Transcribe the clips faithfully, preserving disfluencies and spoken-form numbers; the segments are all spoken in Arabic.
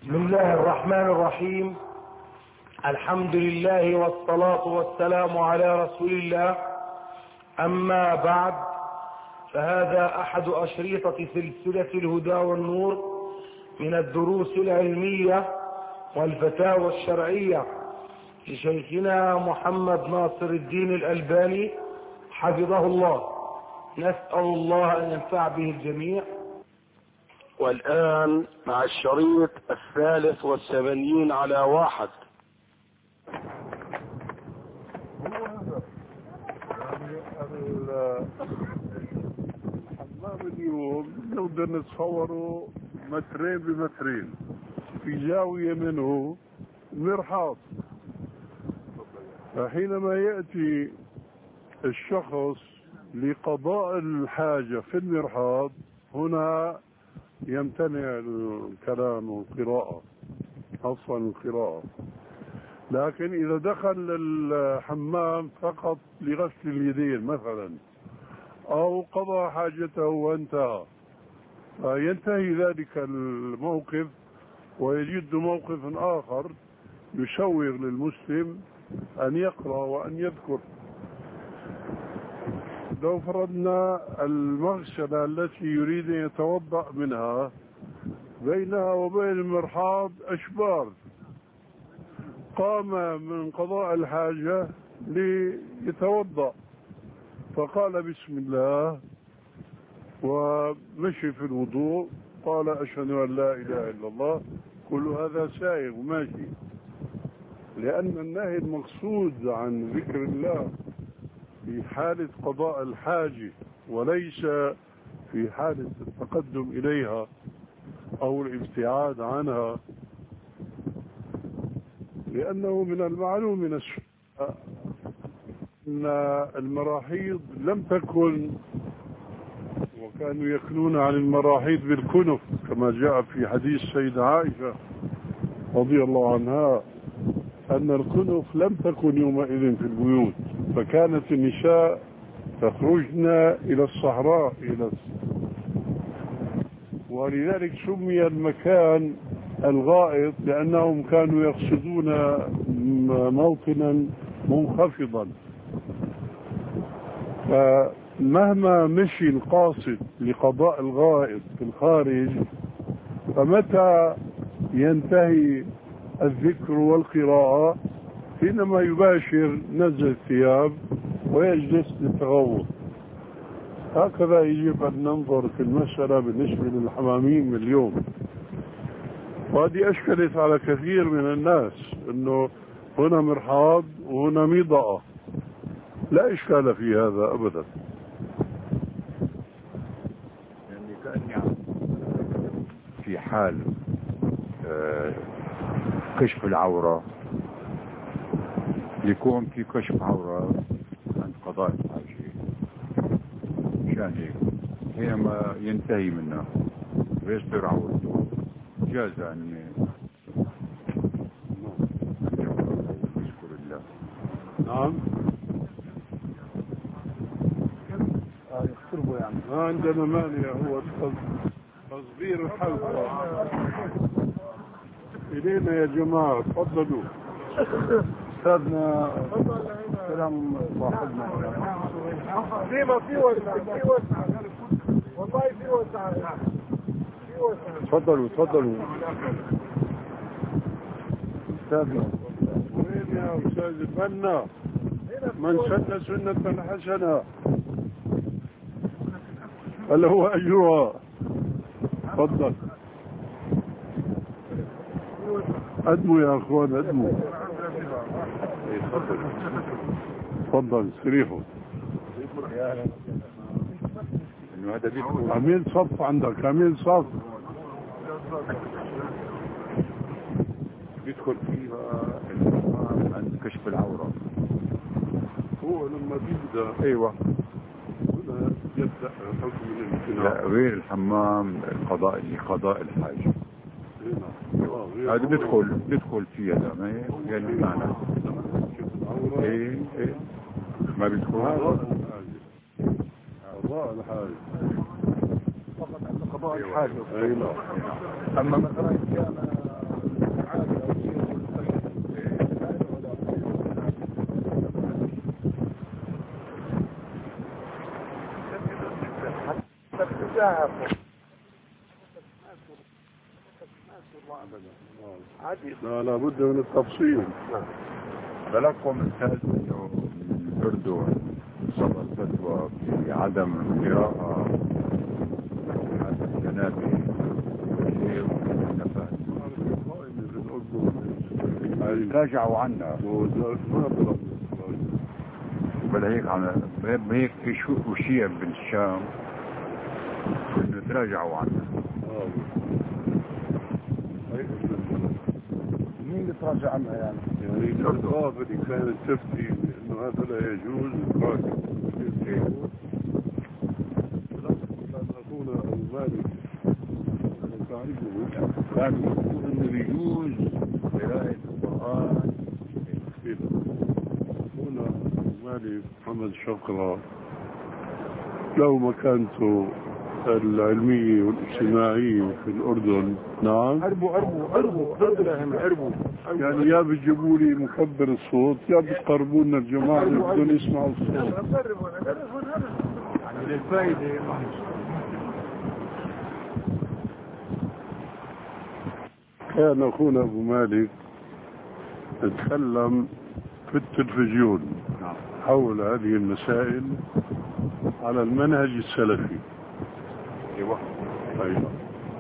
بسم الله الرحمن الرحيم. الحمد لله والصلاة والسلام على رسول الله. أما بعد، فهذا أحد أشرطة سلسلة الهدى والنور من الدروس العلمية والفتاوى الشرعية لشيخنا محمد ناصر الدين الألباني حفظه الله. نسأل الله أن ينفع به الجميع. والآن مع الشريط الثالث والسبعين على واحد. الحمام اليوم نقدر نتصوره مترين بمترين، في زاوية منه مرحاض. فحينما يأتي الشخص لقضاء الحاجة في المرحاض، هنا يمتنع الكلام والقراءة، أصلا القراءة. لكن إذا دخل الحمام فقط لغسل اليدين مثلا، أو قضى حاجته وانتهى، فينتهي ذلك الموقف ويجد موقف آخر يشوق للمسلم أن يقرأ وأن يذكر. لو فرضنا المغسلة التي يريد أن يتوضأ منها بينها وبين المرحاض أشبار، قام من قضاء الحاجة ليتوضأ فقال بسم الله ومشي في الوضوء، قال أشهد أن لا إله إلا الله، كل هذا سائغ وماشي، لأن النهي المقصود عن ذكر الله في حالة قضاء الحاجة وليس في حالة التقدم إليها أو الابتعاد عنها. لأنه من المعلوم من السنة أن المراحيض لم تكن، وكانوا يكنون عن المراحيض بالكنف كما جاء في حديث سيدة عائشة رضي الله عنها، أن الكنف لم تكن يومئذ في البيوت، فكانت النساء تخرجن إلى الصحراء إلى ولذلك سمي المكان الغائط، لأنهم كانوا يقصدون موطنا منخفضا. فمهما مشي القاصد لقضاء الغائط في الخارج، فمتى ينتهي الذكر والقراءة؟ حينما يباشر نزل الثياب ويجلس للتغوط. هكذا يجب أن ننظر في المسألة بالنسبة للحمامين اليوم. وهذه أشكلت على كثير من الناس، أنه هنا مرحاض وهنا مضاءة. لا إشكال في هذا أبدا. يعني كأني في حال كشف العورة، يكون في كشف عورة عند قضاء الحاجة، مشان هيك حينما ينتهي منه ويستر عورته جاز أن يشكر الله. نعم. ما عندنا مانع، هو تصغير الحلقة. إلينا يا جماعة، تفضلوا. أستاذنا سلام صاحبنا. في ما في وسع، في وسع والله، في وسع، في وسع. تفضلوا تفضلوا. أستاذنا وين يا أستاذ البنا؟ من سن سنة حسنة هل هو أجرها؟ تفضل. أدموا يا أخوان، أدموا. تفضل استريحوا. عميل صف عندك، عميل صف بيدخل فيها عند كشف العورة. هو لما بيبدأ ايوه هنا يبدأ حكم الامتناع. لا، غير الحمام القضاء لقضاء الحاجة هذا بيدخل بيدخل فيها. ده ما هي يعني معنى ايه ايه ما بيدخل قضاء الحاجة فقط عند قضاء الحاجة. ايوه. أما مثلا كان لا لابد من التفصيل. تلقوا مثال انه الاردن صدر فتوى في عدم القراءة هذا الجنابي والنفاذ. راجعوا عنا بل هيك على هيك في شو شيء بالشام انه تراجعوا عنا. مين اللي تراجع عنها يعني؟ يعني القاضي اللي كانت تفتي انه هذا لا يجوز تراجع. كان اخونا المالك تعرفه كان يقول انه يجوز قراءة القرآن. اخونا المالك محمد شقرة له مكانته العلمية والاجتماعية في الأردن. نعم. أربو أربو أربو أربو يعني يا بتجيبوا لي مكبر الصوت يا بتقربوا لنا الجماعة اللي بدهم يسمعوا الصوت. يعني للفائدة. كان أخونا أبو مالك يتكلم في التلفزيون حول هذه المسائل على المنهج السلفي. ايوه أيوة.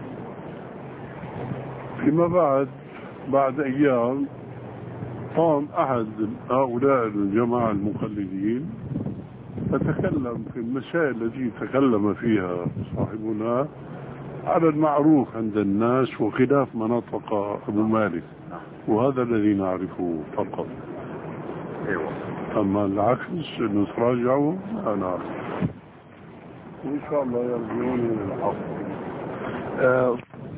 فيما بعد بعد أيام قام أحد هؤلاء الجماعة المقلدين فتكلم في المسائل التي تكلم فيها صاحبنا على المعروف عند الناس وخلاف ما نطق أبو مالك، وهذا الذي نعرفه فقط. ايوه. أما العكس أنه تراجعوا أنا أعرف وإن شاء الله يرجعون إلى الحق. آه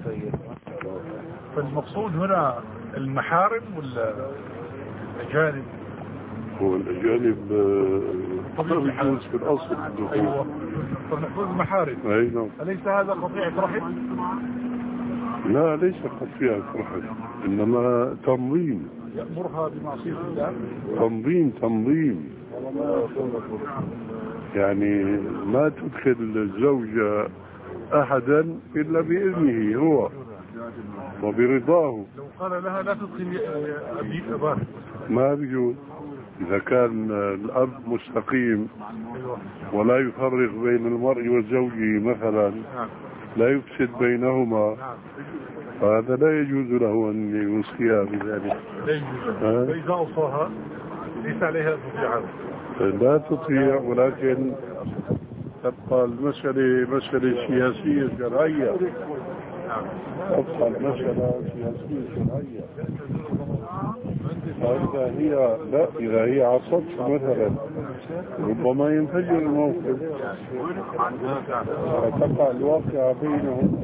فالمقصود هنا المحارم ولا الأجانب؟ هو الأجانب طبيعي يجوز في الأصل. أيوة. فنقول المحارم. أي نعم. أليس هذا قطيعة رحم؟ لا ليس قطيعة رحم، إنما تنظيم. يأمرها بمعصية الله. تنظيم تنظيم يعني ما تدخل الزوجة أحدا إلا بإذنه هو وبرضاه. لو قال لها لا تدخل أبي أباك ما بيجوز. إذا كان الأب مستقيم ولا يفرق بين المرء وزوجه مثلا، لا يفسد بينهما، فهذا لا يجوز له أن يوصيها بذلك. لا يجوز. فإذا أوصاها ليس عليها تطيعها. لا تطيع، ولكن تبقى المسألة مسألة سياسية شرعية. تبقى المسألة سياسية شرعية. فإذا هي لا إذا هي عصت مثلا ربما ينفجر الموقف فتقع الواقعة بينهم.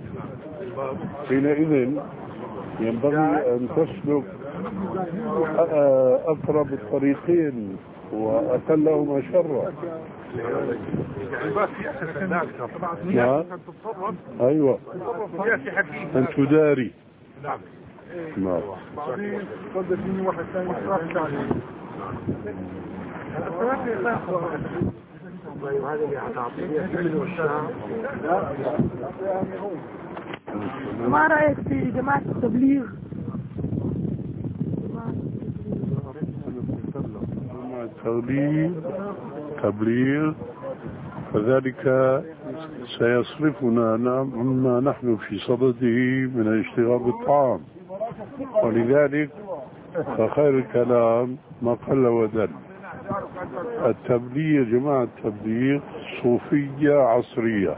حينئذ ينبغي أن تسلك أقرب الطريقين وأقلهما شرا. نعم. أيوة. أن تداري. نعم. نعم. بعدين قد يجيني واحد ثاني ما رأيك في جماعة التبليغ؟ تبليغ تبليغ فذلك سيصرفنا عما نحن في صدده من الاشتغال بالطعام، ولذلك فخير الكلام ما قل ودل. التبليغ جماعة التبليغ صوفية عصرية،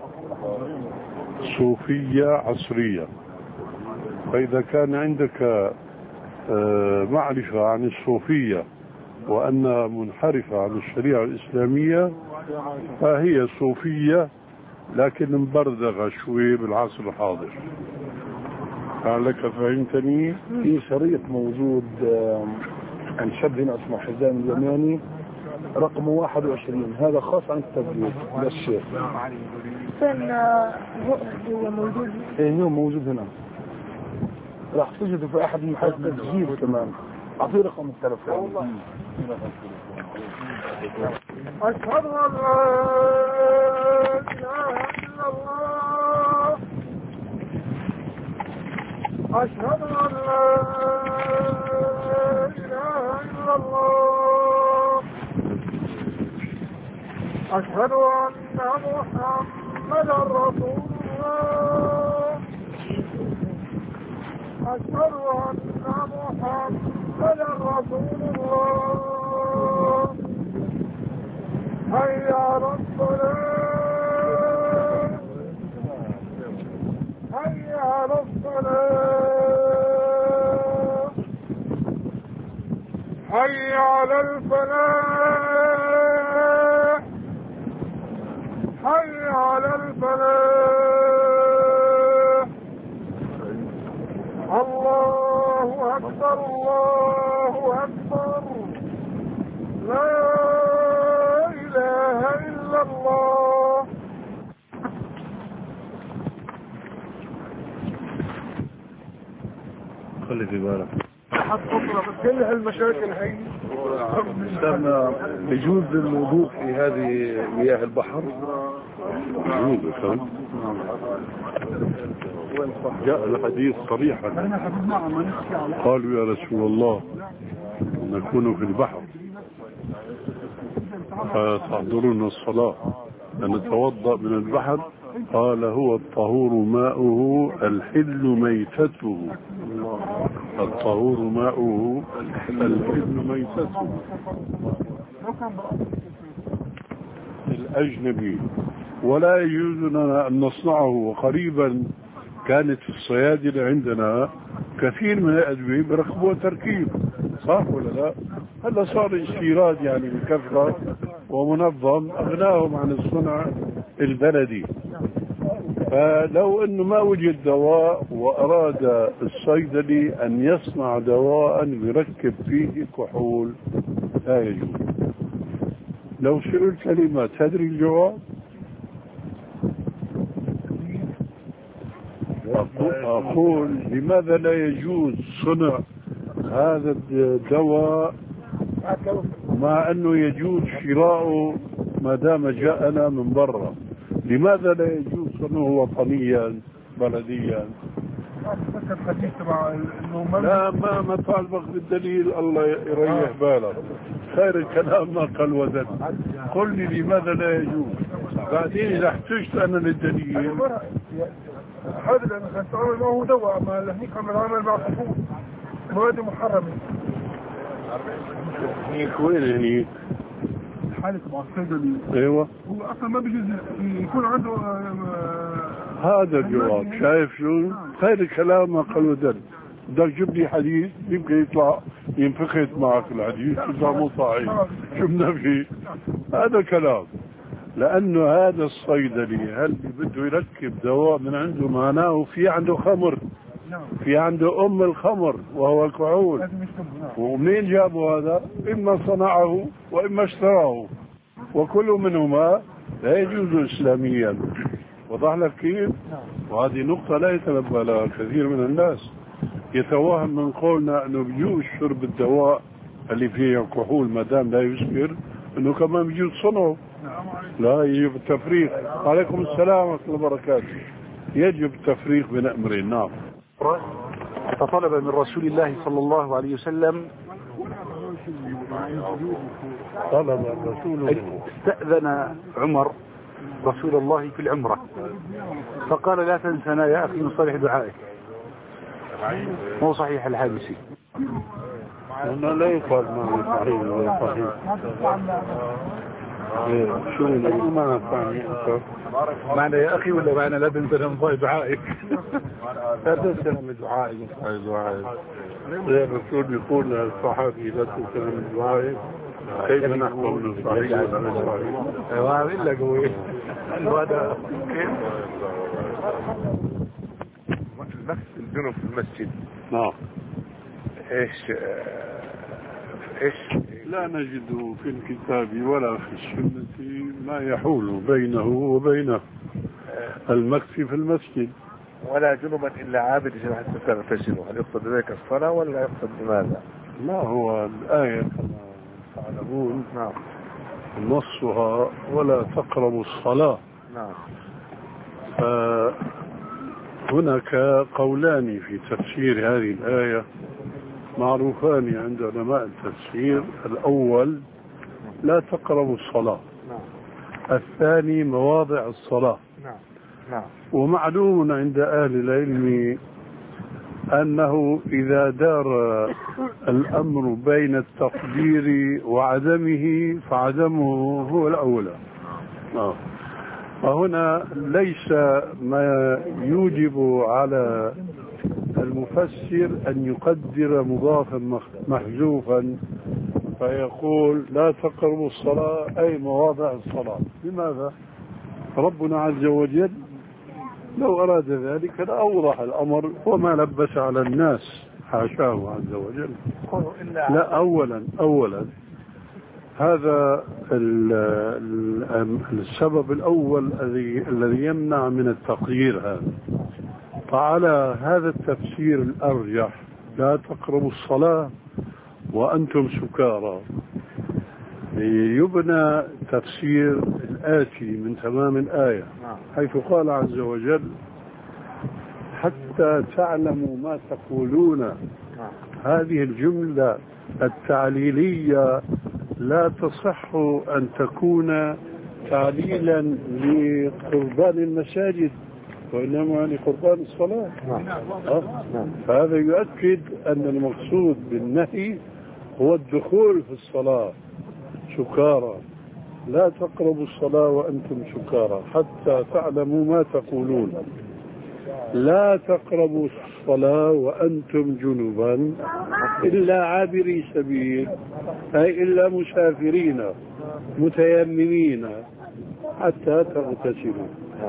صوفية عصرية. فإذا كان عندك معرفة عن الصوفية وأنها منحرفة عن الشريعة الإسلامية فهي صوفية لكن مبردغة شوي بالعصر الحاضر. لعلك فهمتني؟ في شريط موجود عن شاب هنا اسمه حزام اليماني رقم واحد وعشرين، هذا خاص عن التبليغ للشيخ. فين هو موجود؟ ايه هو موجود هنا، راح تجده في احد المحلات التسجيل كمان. اعطيه رقم التلفون. أشهد أن لا إله إلا إلا الله أشهد أن لا إله إلا الله أشهد أن محمدا رسول الله أشهد أن محمدا رسول الله حي على الصلاة حي على الصلاة حي على الفلاح حي على الفلاح الله أكبر الله أكبر لا إله إلا الله. خلي في بالك كل هالمشاكل هي استنى يجوز الوضوء في هذه مياه البحر؟ يجوز فهم جاء الحديث صريحا قالوا يا رسول الله نكون في البحر فتحضرون الصلاة نتوضأ من البحر قال هو الطهور ماؤه الحل ميتته الطهور ماؤه الحل ميتته الأجنبي ولا يجوز لنا أن نصنعه. وقريبا كانت في الصيادلة عندنا كثير من الأدوية بركبوها تركيب صح ولا لا؟ هلا صار استيراد يعني بكثرة ومنظم أغناهم عن الصنع البلدي. فلو أنه ما وجد دواء وأراد الصيدلي أن يصنع دواء يركب فيه كحول لا يجوز. لو سئل كلمة تدري الجواب؟ أقول لماذا لا يجوز صنع هذا الدواء مع أنه يجوز شراؤه ما دام جاءنا من برا؟ لماذا لا يجوز صنعه وطنيا بلديا؟ لا ما ما طالبك بالدليل الله يريح بالك. خير الكلام ما قل وزن. قل لي لماذا لا يجوز بعدين إذا احتجت أنا للدليل. هذا لأنه تعامل معه دواء ما لهنيك عم نتعامل مع صفوف مواد محرمة. هنيك وين هنيك؟ حالة مع الصيدلي. ايوه هو اصلا ما بيجوز يكون عنده هذا الجواب. شايف شو؟ خير الكلام ما قل ودل. بدك تجيب لي حديث يمكن يطلع ينفخت معك الحديث يطلع مو صحيح. شو بدنا فيه؟ هذا كلام. لأنه هذا الصيدلي هل بده يركب دواء من عنده معناه في عنده خمر في عنده أم الخمر وهو الكحول. ومنين جابوا هذا؟ إما صنعه وإما اشتراه وكل منهما لا يجوز إسلاميا. وضح لك كيف؟ وهذه نقطة لا يتنبه لها كثير من الناس. يتوهم من قولنا أنه بيجوز شرب الدواء اللي فيه كحول ما دام لا يسكر أنه كمان بيجوز صنعه. لا يجب التفريق. عليكم السلام ورحمة الله وبركاته. يجب التفريق بين أمرين. نعم. فطلب من رسول الله صلى الله عليه وسلم طلب الرسول استأذن عمر رسول الله في العمرة فقال لا تنسنا يا أخي من صالح دعائك. مو صحيح الحادثي. هنا لا يقال ما صحيح ولا صحيح. شو ما فاهم معنى يا أخي ولا معنى لا تنسنا من صالح دعائك؟ لا تنسنا من دعائك من صالح دعائك. الرسول يقول للصحابي لا تنسنا من دعائك كيف نحكم من صحيح ولا صحيح؟ ايوه إلا قوي هذا كيف نفس الجنوب في المسجد. نعم. ايش ايش لا نجد في الكتاب ولا في السنة ما يحول بينه وبين المكث في المسجد. ولا جنبا الا عابد حتى تغتسلوا. هل يقصد بذلك الصلاة ولا يقصد بماذا؟ لا هو الآية كما تعلمون نعم نصها ولا تقربوا الصلاة. نعم. هناك قولان في تفسير هذه الآية معروفان عند علماء التفسير. الأول لا تقربوا الصلاة، الثاني مواضع الصلاة. ومعلوم عند أهل العلم أنه إذا دار الأمر بين التقدير وعدمه فعدمه هو الأولى. وهنا ليس ما يوجب على المفسر أن يقدر مضافا محذوفا فيقول لا تقربوا الصلاة أي مواضع الصلاة. لماذا؟ ربنا عز وجل لو أراد ذلك لأوضح الأمر وما لبس على الناس، حاشاه عز وجل. لا، أولا أولا هذا السبب الأول الذي الذي يمنع من التقدير هذا. فعلى هذا التفسير الأرجح لا تقربوا الصلاة وأنتم سكارى يبنى تفسير الآتي من تمام الآية، حيث قال عز وجل حتى تعلموا ما تقولون. هذه الجملة التعليلية لا تصح أن تكون تعليلا لقربان المساجد، وإنما لقربان الصلاة. فهذا يؤكد أن المقصود بالنهي هو الدخول في الصلاة سكارى. لا تقربوا الصلاة وأنتم سكارى حتى تعلموا ما تقولون. لا تقربوا الصلاة وأنتم جنبا إلا عابري سبيل، أي إلا مسافرين متيممين حتى تغتسلوا.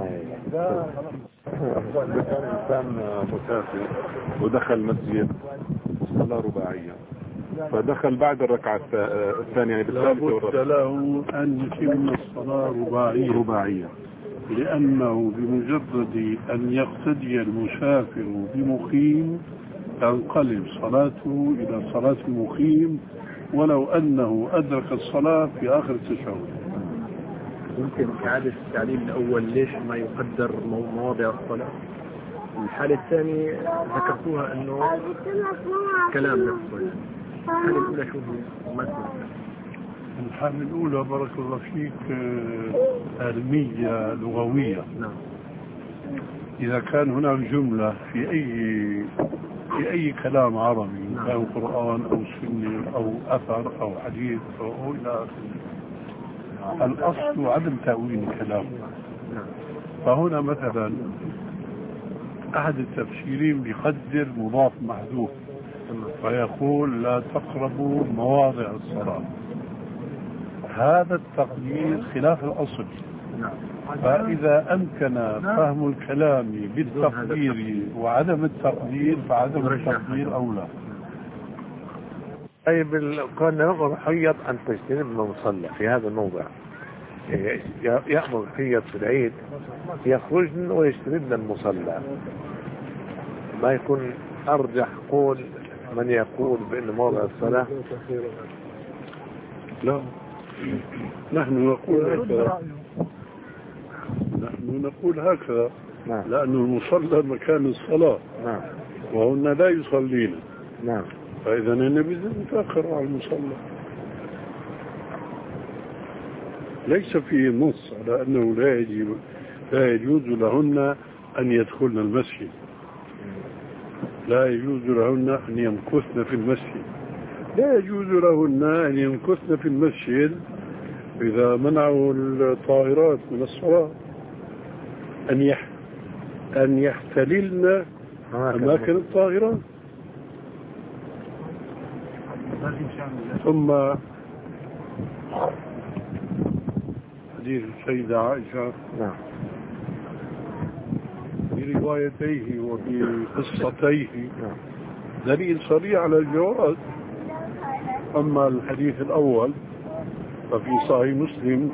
إنسان مسافر ودخل مسجد صلاة رباعية، فدخل بعد الركعة الثانية يعني بالثالثة لابد له أن يتم الصلاة رباعية رباعية لأنه بمجرد أن يقتدي المسافر بمقيم تنقلب صلاته إلى صلاة المقيم ولو أنه أدرك الصلاة في آخر التشهد. ممكن إعادة التعليل الأول ليش ما يقدر مواضع الصلاة؟ الحالة الثانية ذكرتوها أنه كلام نفسه. الحالة الأولى شو هي؟ الحالة الأولى بارك الله فيك علمية لغوية. نعم. إذا كان هناك جملة في أي في أي كلام عربي أو قرآن أو سنة أو أثر أو حديث أو إلى آخره، الأصل عدم تأويل الكلام. فهنا مثلا أحد التفسيرين بيقدر مضاف محذوف ويقول لا تقربوا مواضع الصلاة. هذا التقدير خلاف الأصل. فإذا أمكن فهم الكلام بالتقدير وعدم التقدير فعدم التقدير أولى. طيب كان يأمر حيض أن تجتنب المصلى في هذا الموضع، يأمر حيض في العيد يخرجن ويجتنبن المصلى، ما يكون أرجح قول من يقول بأن موضع الصلاة؟ لا، نحن نقول هكذا. نحن نقول هكذا. نعم. لأن المصلى مكان الصلاة. نعم. وهن لا يصلين. نعم. فإذا النبي يتأخر على المصلى. ليس فيه نص على أنه لا يجب لا يجوز لهن أن يدخلن المسجد، لا يجوز لهن أن يمكثن في المسجد، لا يجوز لهن أن يمكثن في المسجد إذا منعوا الطائرات من الصلاة أن يح أن يحتللن أماكن الطائرات. ثم حديث السيدة عائشة بروايتيه وبقصتيه دليل صريح على الجواز. أما الحديث الأول ففي صحيح مسلم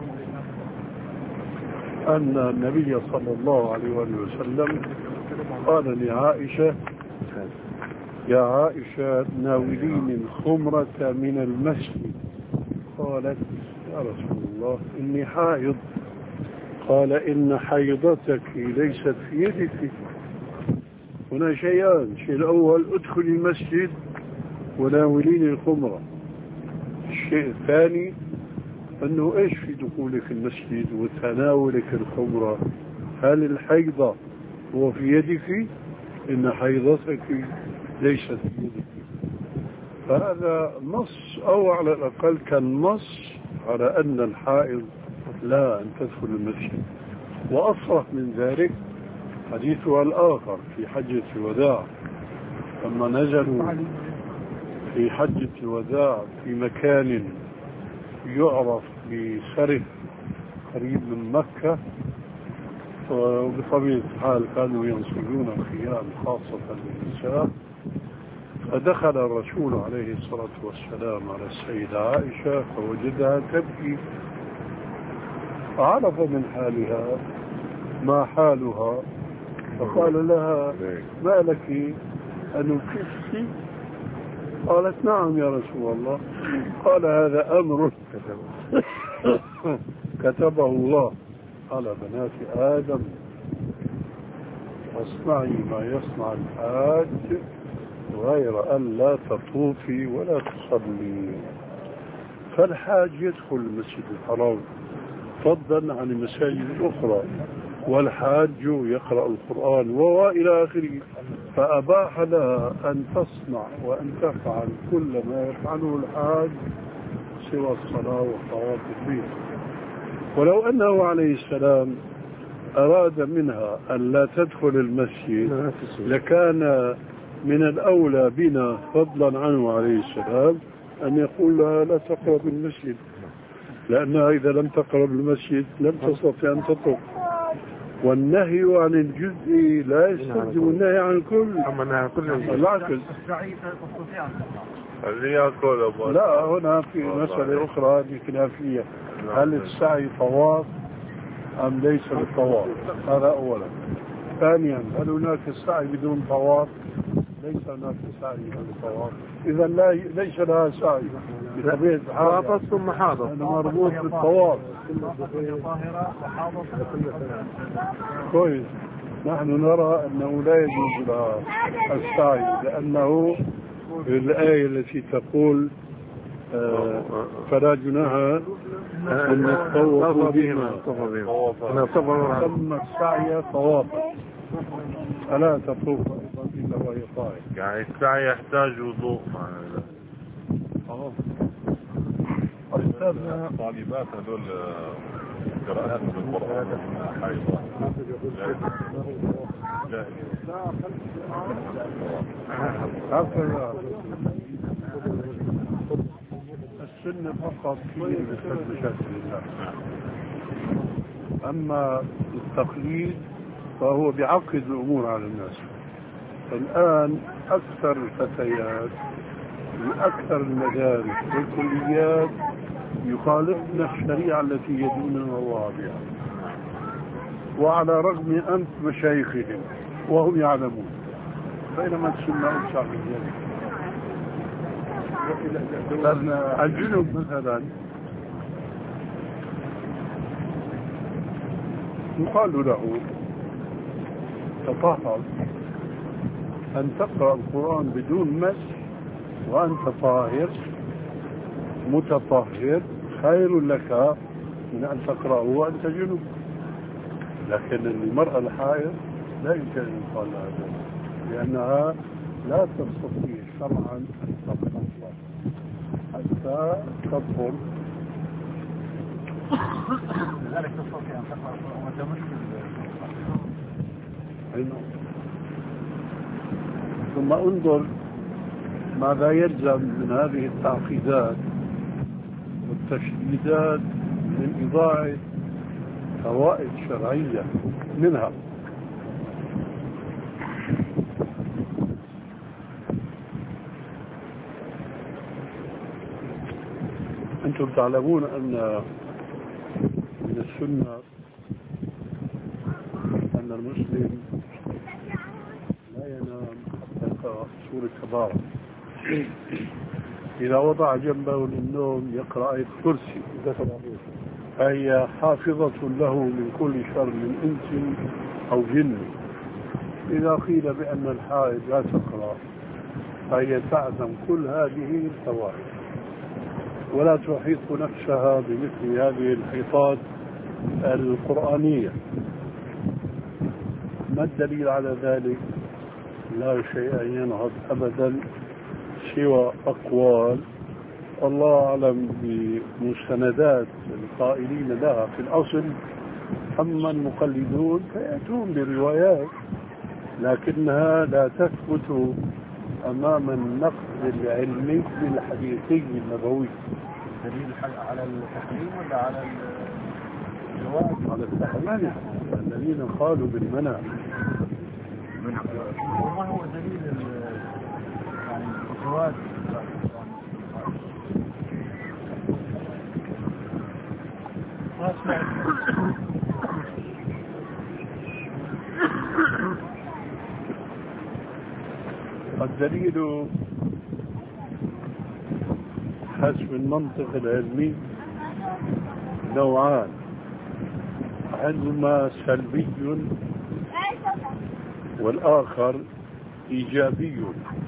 أن النبي صلى الله عليه وسلم قال لعائشة يا عائشة ناوليني الخمرة من المسجد. قالت يا رسول الله إني حائض. قال إن حيضتك ليست في يدك. هنا شيئان، الشيء الأول ادخل المسجد وناولين الخمرة. الشيء الثاني أنه إيش في دخولك المسجد وتناولك الخمرة؟ هل الحيضة هو في يدك؟ إن حيضتك ليست في يدك. فهذا نص، أو على الأقل كان نص على أن الحائض لا أن تدخل المسجد. وأصرح من ذلك حديثها الآخر في حجة الوداع، لما نزلوا في حجة الوداع في مكان يعرف بسرف قريب من مكة، وبطبيعة الحال كانوا ينصبون الخيام خاصة للنساء، فدخل الرسول عليه الصلاة والسلام على السيدة عائشة فوجدها تبكي، فعرف من حالها ما حالها، فقال لها ما لك أن كفتي؟ قالت نعم يا رسول الله. قال هذا أمر كتبه الله على بنات آدم، واصنعي ما يصنع الحاج غير أن لا تطوفي ولا تصلي. فالحاج يدخل المسجد الحرام فضلا عن المساجد الأخرى، والحاج يقرأ القرآن وإلى آخره، فأباح لها أن تصنع وأن تفعل كل ما يفعله الحاج سوى الصلاة وطواف البيت. ولو أنه عليه السلام أراد منها أن لا تدخل المسجد لكان من الأولى بنا فضلا عنه عليه السلام أن يقول لها لا تقرب المسجد، لأنها إذا لم تقرب المسجد لم تستطيع أن تطوف. والنهي عن الجزء لا يستلزم النهي عن الكل. العكس. لا، هنا في مسألة أخرى خلافية، هل السعي طواف أم ليس بالطواف؟ هذا أولا. ثانيا، هل هناك السعي بدون طواف؟ ليس هناك سعي بدون طواف، إذا لا ليس لها سعي بطبيعة الحال، ثم حاضر مربوط بالطواف. كويس. نحن نرى أنه لا يجوز لها السعي، لأنه الآية التي تقول آه فلا جناح أن يطوفوا بهما ثم السعي طوافا، فلا تطوف أيضا إلا وهي طاهرة. يعني السعي يحتاج وضوء. طالبات هذول قراءتهم بالقرآن حيضة السنة فقط في مشاكل الله، أما التقليد فهو بيعقد الأمور على الناس. الآن أكثر الفتيات من أكثر المدارس والكليات يخالفن الشريعة التي يدينون الله بها، وعلى رغم أنف مشايخهم وهم يعلمون، بينما السنة أوسع من ذلك. الجنوب مثلا يقال له تطهر، أن تقرأ القرآن بدون مس وأنت طاهر متطهر خير لك من أن تقرأه وأنت جنوب. لكن المرأة الحائض لا يمكن أن يقال لها ذلك، لأنها لا تستطيع شرعا أن تقرأ حتى تطهر. لذلك تستطيع أن تقرأ وأنت مسلم. ثم انظر ماذا يلزم من هذه التعقيدات والتشديدات من إضاعة فوائد شرعية. منها أنتم تعلمون أن من السنة أن المسلم لا ينام حتى يقرأ سورة تبارك. إذا وضع جنبه للنوم يقرأ آية الكرسي. فهي حافظة له من كل شر من إنس أو جن. إذا قيل بأن الحائض لا تقرأ فهي تعلم كل هذه الفوائد ولا تحيط نفسها بمثل هذه الحيطات القرآنية. ما الدليل على ذلك؟ لا شيء ينهض أبدا سوى أقوال الله أعلم بمستندات القائلين لها في الأصل. أما المقلدون فيأتون بروايات لكنها لا تثبت أمام النقد العلمي للحديثي النبوي. دليل على التحريم ولا على الجواز؟ على التحريم. الذين قالوا بالمنع. وما هو دليل يعني الجواز؟ الدليل حسب المنطق العلمي نوعان، أحدهما سلبي والآخر إيجابي.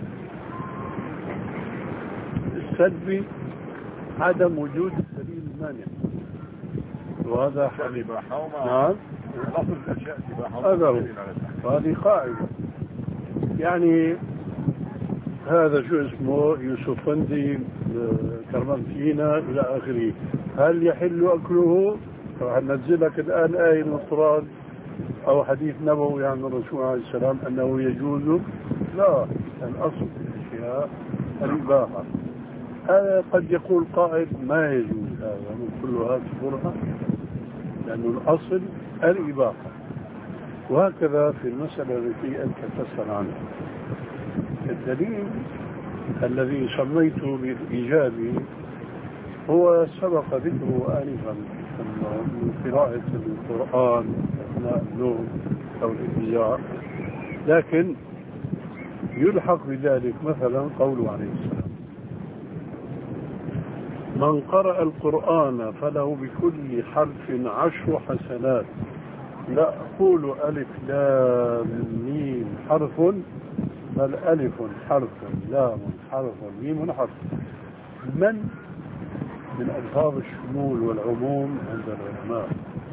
السلبي عدم وجود الدليل المانع، وهذا نعم هذا هو، هذه قاعدة. يعني هذا شو اسمه يوسف فندي كرمنتينا إلى آخره، هل يحل أكله؟ راح ننزلك الآن آية من القرآن أو حديث نبوي عن الرسول عليه السلام أنه يجوز؟ لا، الأصل في الأشياء الإباحة. هذا قد يقول قائل ما يجوز هذا من كلها تقولها لأنه الأصل الإباحة. وهكذا في المسألة التي أنت تسأل عنها. الدليل الذي سميته بالإيجابي هو سبق ذكره آنفا من قراءة القرآن أثناء النوم أو الإضياء، لكن يلحق بذلك مثلا قوله عليه السلام: من قرأ القرآن فله بكل حرف عشر حسنات. لا أقول ألف لام ميم حرف، بل ألف حرف لام حرف ميم حرف. من من ألفاظ الشمول والعموم عند العلماء.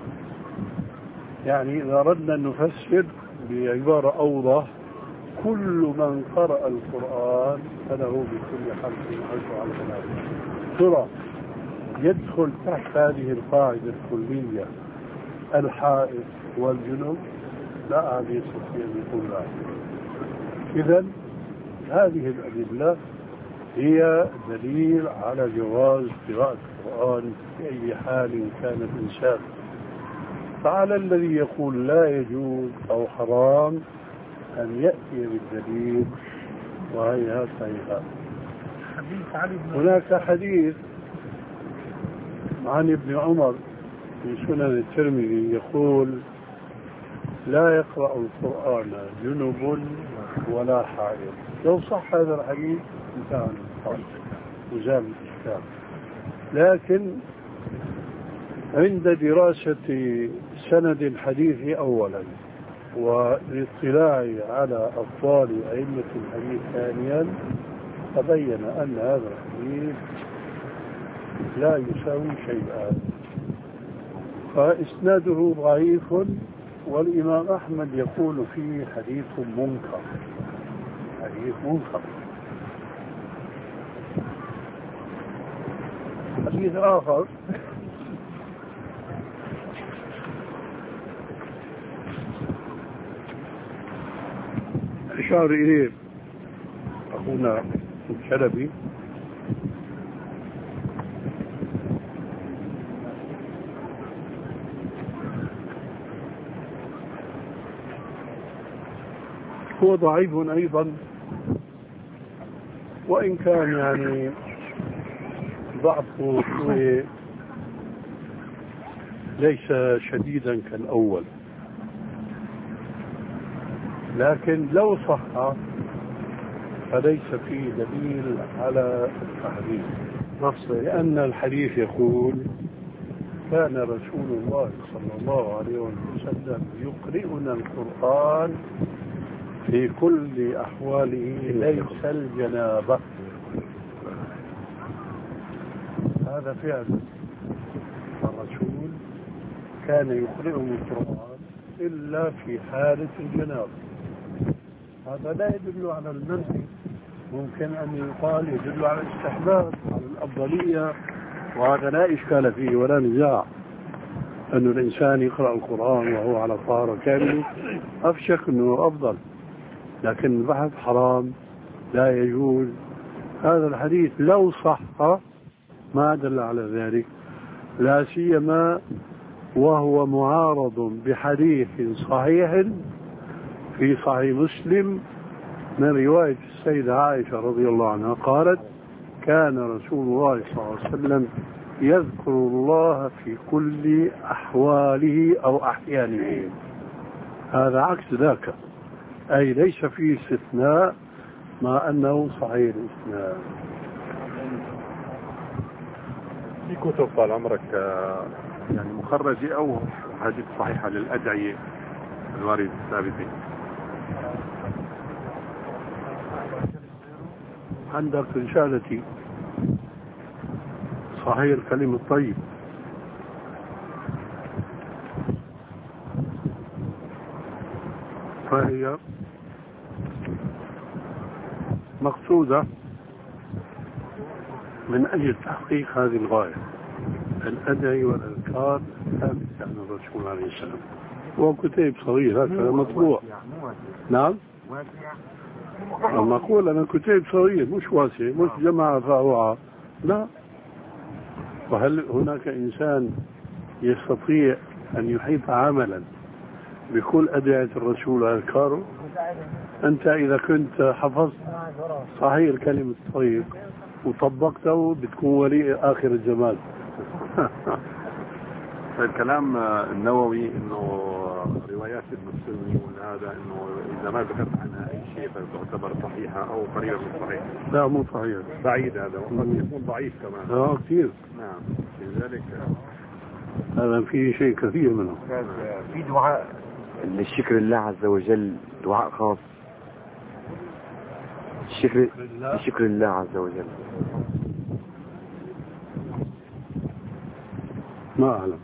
يعني إذا أردنا أن نفسر بعبارة أوضح: كل من قرأ القرآن فله بكل حرف عشر حسنات. ترى يدخل تحت هذه القاعدة الكلية الحائض والجنوب؟ لا أحد يستطيع أن يقول لا. إذن هذه الأدلة هي دليل على جواز قراءة القرآن في أي حال كان الإنسان. فعلى الذي يقول لا يجوز أو حرام أن يأتي بالدليل، وهيهات هيهات. هناك حديث عن ابن عمر في سنن الترمذي يقول: لا يقرأ القرآن جنب ولا حائض. لو صح هذا الحديث انتهى القول وزال الإشكال. لكن عند دراسة سند الحديث أولا والاطلاع على أقوال أئمة الحديث ثانيا تبين أن هذا الحديث لا يساوي شيئا، فإسناده ضعيف، والإمام أحمد يقول فيه حديث منكر. حديث منكر. حديث آخر أشار إليه أخونا الشلبي هو ضعيف أيضا، وإن كان يعني ضعفه ليس شديدا كالأول، لكن لو صح فليس فيه دليل على التحريم نص، لأن الحديث يقول: كان رسول الله صلى الله عليه وسلم يقرئنا القرآن في كل أحواله ليس الجنابة. هذا فعل الرسول، كان يقرئهم القرآن إلا في حالة الجنابة. هذا لا يدل على المنع، ممكن أن يقال يدل على الاستحباب، على الأفضلية، وهذا لا إشكال فيه ولا نزاع. أن الإنسان يقرأ القرآن وهو على طهارة كاملة أفشك أنه أفضل، لكن البحث حرام لا يجوز. هذا الحديث لو صح ما دل على ذلك، لا سيما وهو معارض بحديث صحيح في صحيح مسلم من رواية السيدة عائشة رضي الله عنها قالت: كان رسول الله صلى الله عليه وسلم يذكر الله في كل أحواله أو أحيانه. هذا عكس ذاك، أي ليس فيه استثناء مع أنه صحيح الاستثناء. في كتب طال عمرك يعني مخرجة أو حديث صحيحة للأدعية الواردة الثابتة؟ عندك رسالتي صحيح الكلم الطيب، فهي مقصودة من أجل تحقيق هذه الغاية، الأدعي والأذكار الثابتة عن الرسول عليه السلام. هو كتاب صغير هكذا مطبوع. نعم، لما أقول أنا كتاب صغير مش واسع، مش جمع فأوعى، لا. وهل هناك إنسان يستطيع أن يحيط عملا بكل أدعية الرسول وأذكاره؟ أنت إذا كنت حفظت صحيح الكلمة الطيب وطبقته بتكون ولي آخر الجمال. الكلام النووي انه روايات ابن السني وهذا انه اذا ما ذكرت عنها اي شيء فتعتبر صحيحه او قريبه من صحيح. لا مو صحيح، بعيد هذا، وقد يكون ضعيف كمان. اه كثير. نعم، لذلك هذا في شيء كثير منه. في دعاء للشكر لله عز وجل، دعاء خاص الشكر لشكر الله عز وجل. ما أعلم.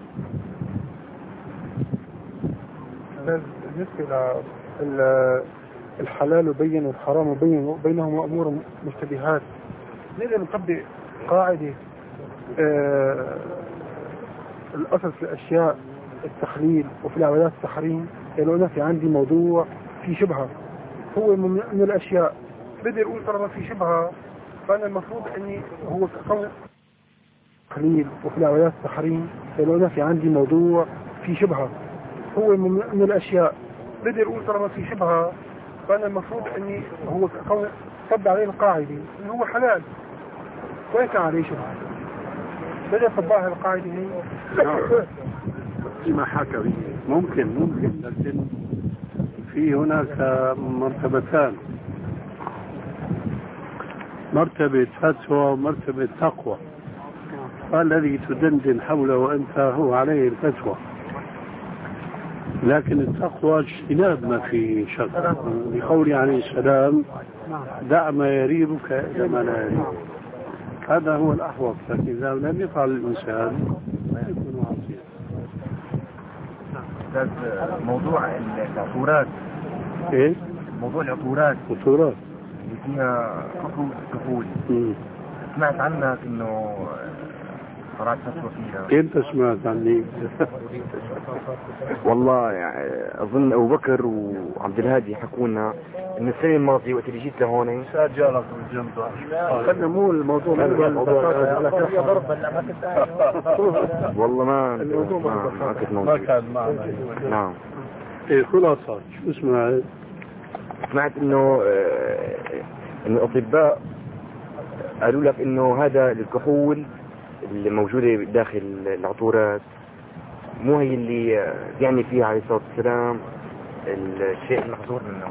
بالنسبة للحلال وبين والحرام وبين بينهما أمور مشتبهات، نقدر نطبق قاعدة آه الأصل في الأشياء التخليل وفي العبادات التحريم. يعني أنا في عندي موضوع في شبهة، هو من, من الأشياء بدي أقول طالما في شبهة فأنا المفروض أني هو كقول تخليل وفي العبادات التحريم. يعني أنا في عندي موضوع في شبهة، هو من, من الأشياء بدي أقول طالما في شبهة فأنا المفروض أني هو كقول طبق عليه القاعدة إنه هو حلال، وين كان عليه شبهة بدي أطبقها القاعدة هي فيما حكى به. ممكن ممكن لكن في هناك مرتبتان، مرتبة فتوى ومرتبة تقوى. الذي تدندن حوله أنت هو عليه الفتوى، لكن التقوى اجتناب ما فيه شك. لقوله عليه السلام: دع ما يريبك إلى ما لا يريبك. هذا هو الأحوط، لكن إذا لم يفعل الإنسان ما يكون عصيا. موضوع العطورات، ايه؟ موضوع العطورات عطورات اللي فيها حكم الكحول، سمعت عنك انه قرأت فتوى فيها؟ امتى سمعت عني؟ والله يعني اظن ابو بكر وعبد الهادي حكونا ان السنه الماضيه وقت اللي جيت لهون سجلك بالجنب. خلنا مو الموضوع والله ما ما كنت موجود. ما كان معنا. نعم. ايه خلاصة شو سمعت؟ سمعت انه انه الاطباء قالوا لك انه هذا الكحول اللي موجودة داخل العطورات مو هي اللي يعني فيها عليه الصلاة والسلام الشيء المحظور منه.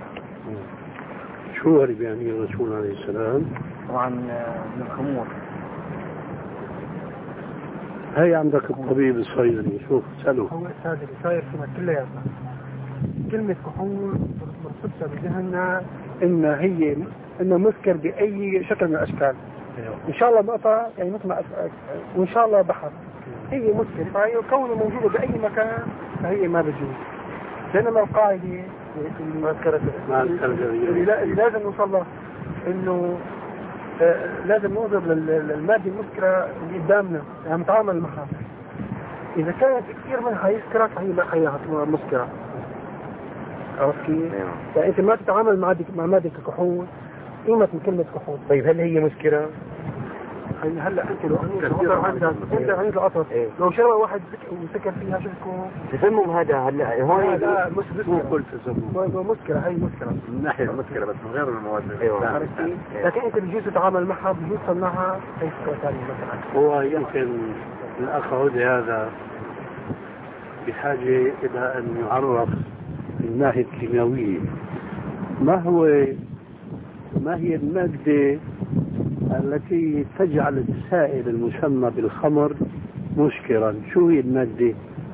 شو هرب يعني الرسول عليه السلام؟ طبعا من الخمور. هي عندك الطبيب الصيدلي، شوف سأله. هو الصيدلي صاير فينا كلياتنا كلمة كحول مرتبطة بذهننا إن هي إنه مسكر بأي شكل من الأشكال. إن شاء الله نقطة يعني مثل ما وإن شاء الله بحر هي مسكر، فهي كونه موجودة بأي مكان فهي ما بجوز. بينما القاعدة اللي لازم نوصل لها إنه آه لازم ننظر للمادة المسكرة اللي قدامنا يعني نتعامل معها. إذا كانت كثير منها يسكرك هي ما هي مسكرة. عرفت كيف؟ يعني أنت ما تتعامل مع مع مادة الكحول قيمة من كلمة كحول. طيب هل هي مسكرة؟ هلا انت لو عندك انت عندك القطر لو شرب واحد وسكر فيها شو بتكون؟ تسمم هذا هلا هون لا مش مسكر تسمم مسكرة هي مسكرة من ناحية المسكرة بس من غير المواد. ايوه لكن انت بجوز تتعامل معها بجوز تصنعها هي سكرة ثانية مثلا. هو يمكن الأخ عودي هذا بحاجة إلى أن يعرف من الناحية الكيميائية ما هو ما هي المادة التي تجعل السائل المسمى بالخمر مسكرا. شو هي المادة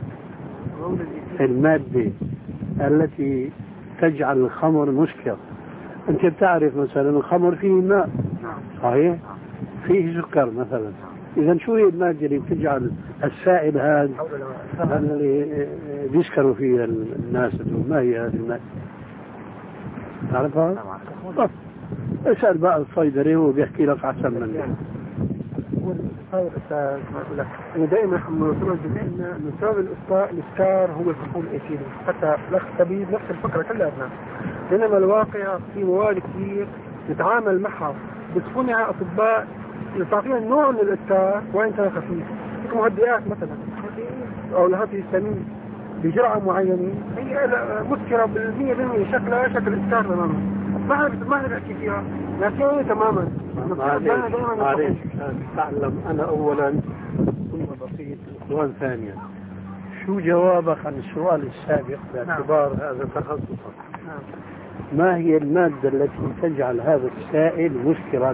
المادة التي تجعل الخمر مسكر؟ أنت بتعرف مثلا الخمر فيه ماء صحيح فيه سكر مثلا. إذا شو هي المادة اللي بتجعل السائل هذا اللي بيسكروا فيه الناس؟ ما هي هذه المادة؟ تعرفها؟ اسأل بقى الصيدلي هو بيحكي لك أحسن مني. هاي كما أقول لك أنا دائما حملوا إن سبب الإسكار هو الكحول الإيثيلي. حتى الأخ الطبيب نفس الفكرة كلها. بينما الواقع في مواد كثير نتعامل معها بصنع أطباء تعطينا نوع من الإسكار وإن كان خفيف مهدئات مثلا أو لهذه السمين بجرعة معينة هي مسكرة بالمية بالمية شكلها شكل إسكار تماما. ما ما نحكي فيها لكن تماما. معلش تعلم أنا أولا كلمة بسيط. سؤال ثانيا شو جوابك عن السؤال السابق باعتبار هذا تخصصك؟ ما هي المادة التي تجعل هذا السائل مسكرا؟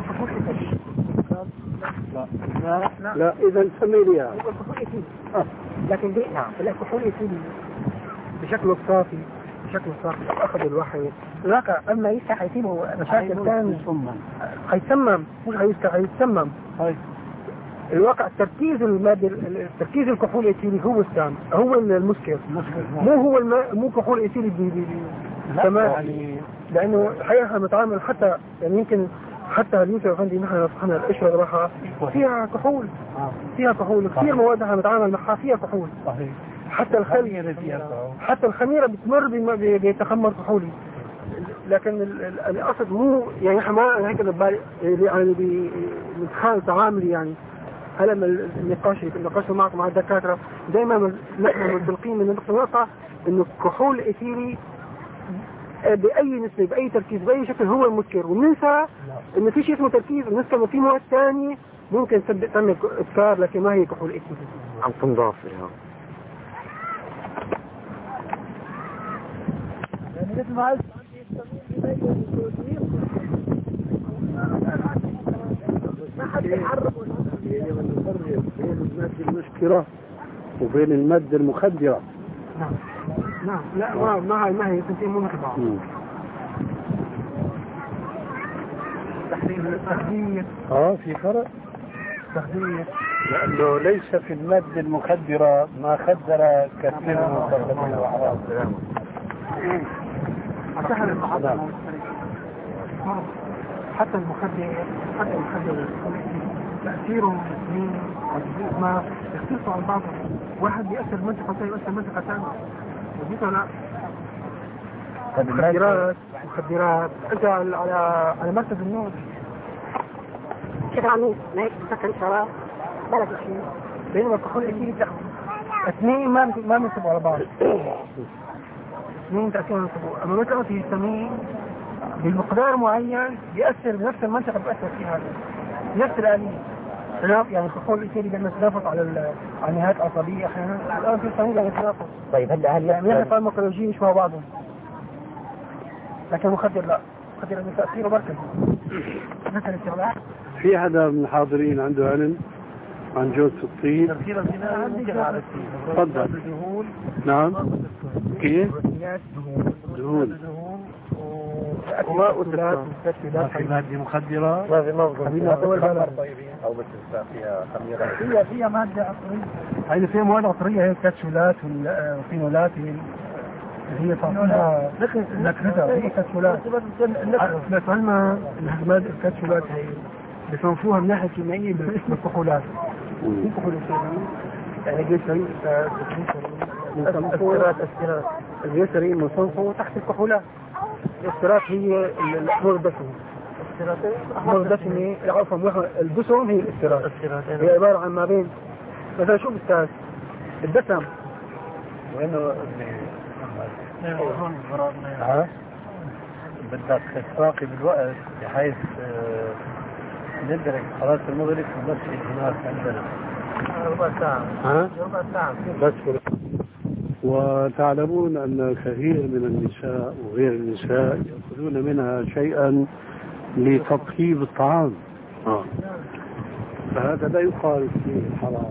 لا لا, لا. لا إذا سمي لي يعني. آه. لكن دي نعم الكحول الإيثيلي بشكله الصافي بشكله صافي أخذ الواحد الواقع أما يفتح يسيبه مشاكل ثانية هيسمم مش هيفتح هيسمم. الواقع تركيز المادة تركيز الكحول الإيثيلي هو السام هو المسكر مو هو الماء مو كحول إيثيلي تمام يعني لأنه الحقيقة نتعامل حتى يعني يمكن حتى اليوسف عندي نحن نصحنا القشرة راحة فيها كحول فيها كحول كثير مواد نتعامل معها فيها كحول صحيح. حتى الخميرة حتى الخميرة بتمر بتخمر كحولي. لكن القصد مو يعني احنا ما هيك ببالي يعني بنتخيل تعاملي يعني هلا من النقاش النقاش معك مع الدكاترة دائما نحن منطلقين من النقطة انه الكحول الإيثيلي بأي نسبة بأي تركيز بأي شكل هو المسكر وننسى إنه في شيء اسمه تركيز وننسى إنه في مواد ثانية ممكن تعمل إسكار لكن ما هي كحول إيثيلي. عم تنضاف لها. يعني مثل ما قلت ما حد يحرك يعني نفرق بين المادة المسكرة وبين المادة المخدرة. نعم نعم لا ما ما ما هي تنتين مو مثل بعض. تحريم التخدير اه في فرق تخدير لأنه ليس في المادة المخدرة ما خدر كثير من المخدرين الأعراض. سهل المعادلة حتى المخدر حتى المخدر تأثيره من ما يختلفوا عن بعض. واحد بيأثر منطقة ثانية يؤثر منطقة ثانية وديك لا مخدرات مخدرات انت على على مركز النور كده عميد ما هيك بسكن شراب بلد الشيء بينما الكحول الإيثيلي اثنين ما ما بينسبوا على بعض اثنين تأثيرهم ينسبوا. اما مثلا في السمين بمقدار معين يأثر بنفس المنطقة بيأثر فيها نفس الآلية يعني الكحول الإيثيلي بيعمل تنافس على على النهايات العصبية احيانا الآن في السمين بيعمل تنافس. طيب هلا هل يعني احنا فارماكولوجيين يشبهوا بعضهم لكن مخدر لا مخدر من تأثيره مركزي. في حدا من الحاضرين عنده علم عن جوز الطيب. تفضل. نعم. كيف؟ دهون. ما في مادة مخدرة. ما في مخدرة. أو بس فيها خميرة. هي فيها مادة عطرية. هذه فيها مواد عطرية هي كاتشولات وفينولات هي تعطيها نكهتها هي كاتشولات. بس علما المادة الكاتشولات هي بصنفوها من ناحية كيميائية باسم الكحولات. في كحولات يعني جليسرين استرات استرات الجليسرين مصنفه تحت الكحولات. الاسترات هي الأحمر الدسمة. الأحمر الدسمة عفوا الدسم هي الاسترات. هي عبارة عن ما بين مثلا شو بالتاس الدسم وإنه ها بدك تراقب بالوقت بحيث ندرك خلاص المغرب ونمشي هناك عندنا ربع ساعة. ها؟ ربع ساعة بس. وتعلمون أن كثير من النساء وغير النساء يأخذون منها شيئا لتطيب الطعام. آه. فهذا لا يقال فيه حرام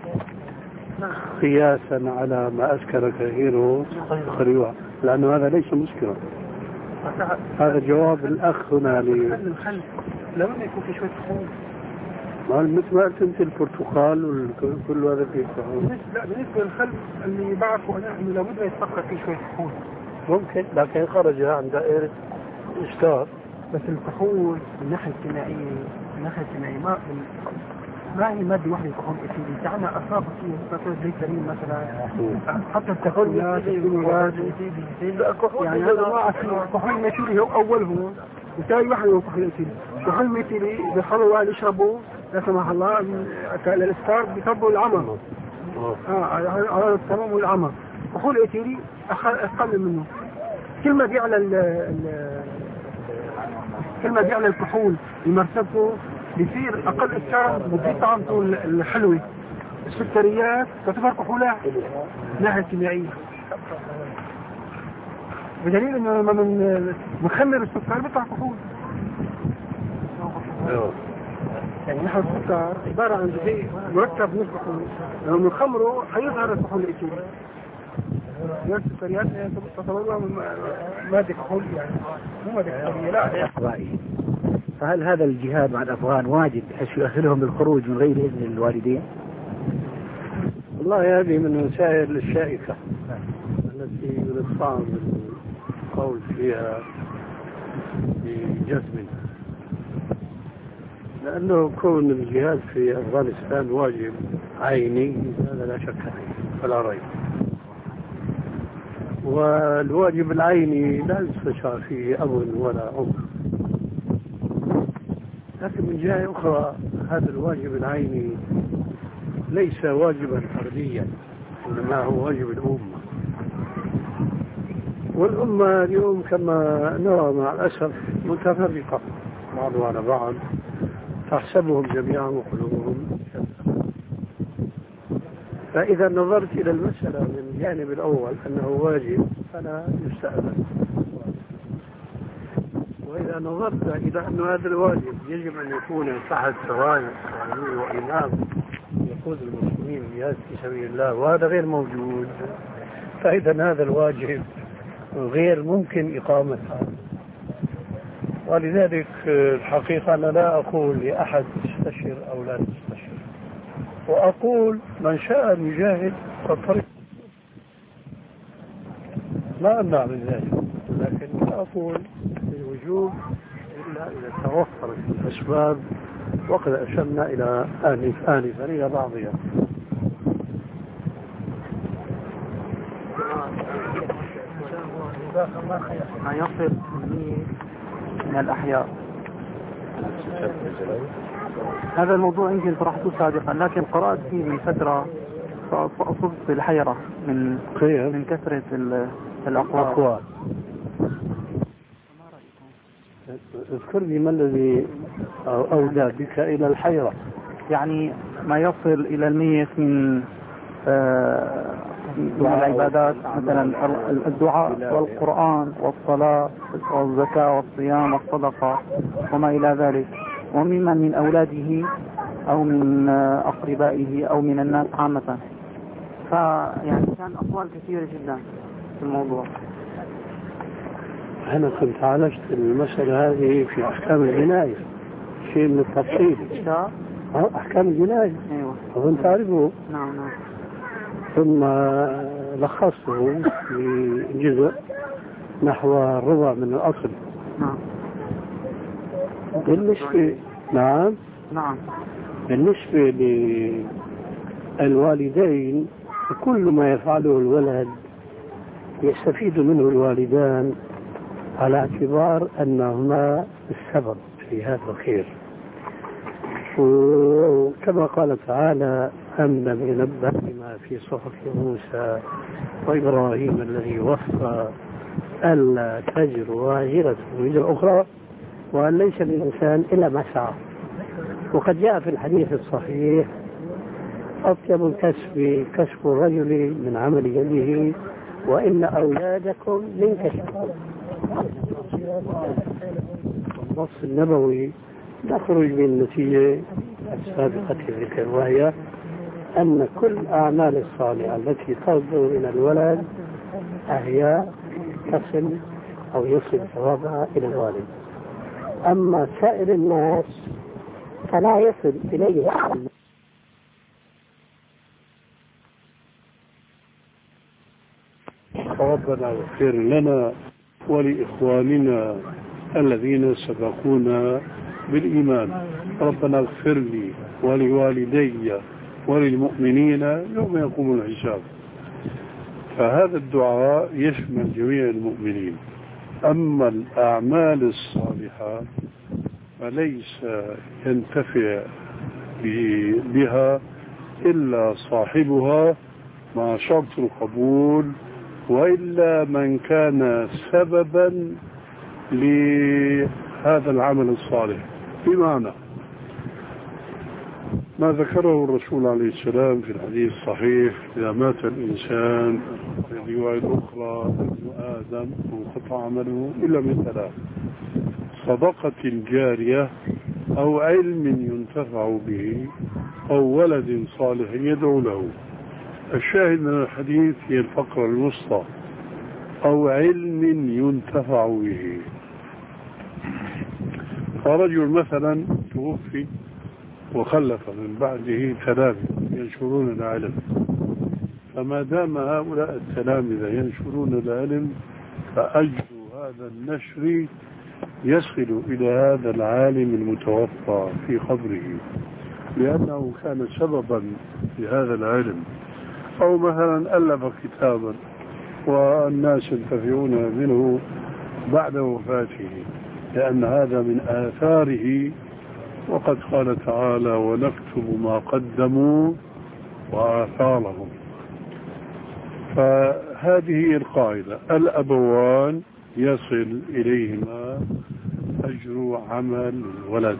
قياسا على ما أسكر كثيره خريوع، لأنه هذا ليس مسكرا. هذا جواب الأخ هنا لي. لما يكون في شوية خون مثل ما قلت انت البرتقال وكل هذا فيه كحول. لا بالنسبة للخل اللي بعرفه أنا إنه لابد ما يتفقد فيه شوية كحول. ممكن لكن خرج عن دائرة إشكار. بس الكحول من ناحية الكيميائية من ناحية الكيميائية ما ما هي مادة واحدة كحول إثيلي. تعمل أصابة فيه مثلا جليسرين مثلا حتى الكحولات الكحولات يعني هذا ما أصير كحول ميثيلي هو أوله وثاني واحد هو كحول إثيلي. كحول ميثيلي بيخلوا واحد يشربوا لا سمح الله للإسكار بيطبوا العمى. آه على التمام والعمى. كحول إثيلي أقل منه. كل ما بيعلى ال كل ما بيعلى الكحول بمرتبته بيصير أقل إسكار بتزيد طعمته الحلوة. السكريات تعتبر كحولات من ناحية كيميائية. بدليل إنه لما من مخمر السكر بيطلع كحول. يعني نحن السكر عبارة عن جزيء مركب من الكحول. لما نخمره حيظهر الكحول الإثيلي. السكريات تتطلع مادة كحول يعني مو مادة كحولية لا. فهل هذا الجهاد مع الأفغان واجب بحيث يؤهلهم للخروج من غير إذن الوالدين؟ والله هذه من المسائل الشائكة التي من الصعب القول فيها بجزم، لأنه كون الجهاد في أفغانستان واجب عيني هذا لا شك فيه ولا ريب، والواجب العيني لا يستشار فيه أب ولا أم. لكن من جهة أخرى هذا الواجب العيني ليس واجبا فرديا، إنما هو واجب الأمة. والأمة اليوم كما نرى مع الأسف متفرقة بعضها على بعض، تحسبهم جميعا وقلوبهم شتى. فإذا نظرت إلى المسألة من الجانب الأول أنه واجب فلا يستأذن، وإذا نظرت إلى أن هذا الواجب يجب أن يكون تحت راية وإمام يقود المسلمين في سبيل الله وهذا غير موجود، فإذا هذا الواجب غير ممكن إقامتها. ولذلك الحقيقة أنا لا أقول لأحد استشر أو لا تستشر، وأقول من شاء أن يجاهد فالطريق لا أمنع من ذلك، لكن لا أقول بالوجوب إلا إذا توفرت الأسباب، وقد أشرنا إلى آنف آنفا إلى بعضها. ما يصل من الأحياء. هذا الموضوع يمكن طرحته سابقا لكن قرأت فيه من فترة فأصبت بالحيرة من من كثرة الأقوال. اذكر لي ما الذي أودى بك إلى الحيرة؟ يعني ما يصل إلى المية من آه من العبادات مثلا الدعاء والقرآن والصلاة والزكاة والصيام والصدقة وما إلى ذلك، وممن من أولاده أو من أقربائه أو من الناس عامة. فيعني كان أقوال كثيرة جدا في الموضوع. أنا كنت عالجت المسألة هذه في أحكام الجناية، شيء من التفصيل. أحكام الجناية. أيوة. وأنت تعرفه. نعم نعم. ثم لخصته في جزء نحو الربع من الأصل. نعم. بالنسبة نعم نعم بالنسبة للوالدين كل ما يفعله الولد يستفيد منه الوالدان على اعتبار أنهما السبب في هذا الخير. وكما قال تعالى أم لم ينبأ بما في صحف موسى وإبراهيم الذي وفى ألا تزر وازرة وزر أخرى وأن ليس للإنسان إلا ما سعى. وقد جاء في الحديث الصحيح أطيب الكسب كسب الرجل من عمل يده وإن أولادكم من كسبكم. النص النبوي نخرج بالنتيجة السابقة الذكر، وهي أن كل الأعمال الصالحة التي تصدر من الولد هي تصل أو يصل ثوابها إلى الوالد. أما سائر الناس فلا يصل إليه أحد. ربنا اغفر لنا ولإخواننا الذين سبقونا بالإيمان. ربنا اغفر لي ولوالدي وللمؤمنين يوم يقوم الحساب. فهذا الدعاء يشمل جميع المؤمنين. أما الأعمال الصالحة فليس ينتفع بها إلا صاحبها مع شرط القبول، وإلا من كان سببا لهذا العمل الصالح. بمعنى ما ذكره الرسول عليه السلام في الحديث الصحيح: إذا مات الإنسان في رواية أخرى ابن آدم انقطع عمله إلا من ثلاث: صدقة جارية أو علم ينتفع به أو ولد صالح يدعو له. الشاهد من الحديث هي الفقرة الوسطى: أو علم ينتفع به. فرجل مثلا توفي وخلف من بعده تلامذة ينشرون العلم، فما دام هؤلاء التلامذة ينشرون العلم فأجر هذا النشر يصل إلى هذا العالم المتوفى في قبره لأنه كان سببا في هذا العلم. أو مثلا ألف كتابا والناس ينتفعون منه بعد وفاته لأن هذا من آثاره، وقد قال تعالى: ونكتب ما قدموا وآثارهم. فهذه هي القاعدة: الأبوان يصل إليهما أجر عمل الولد.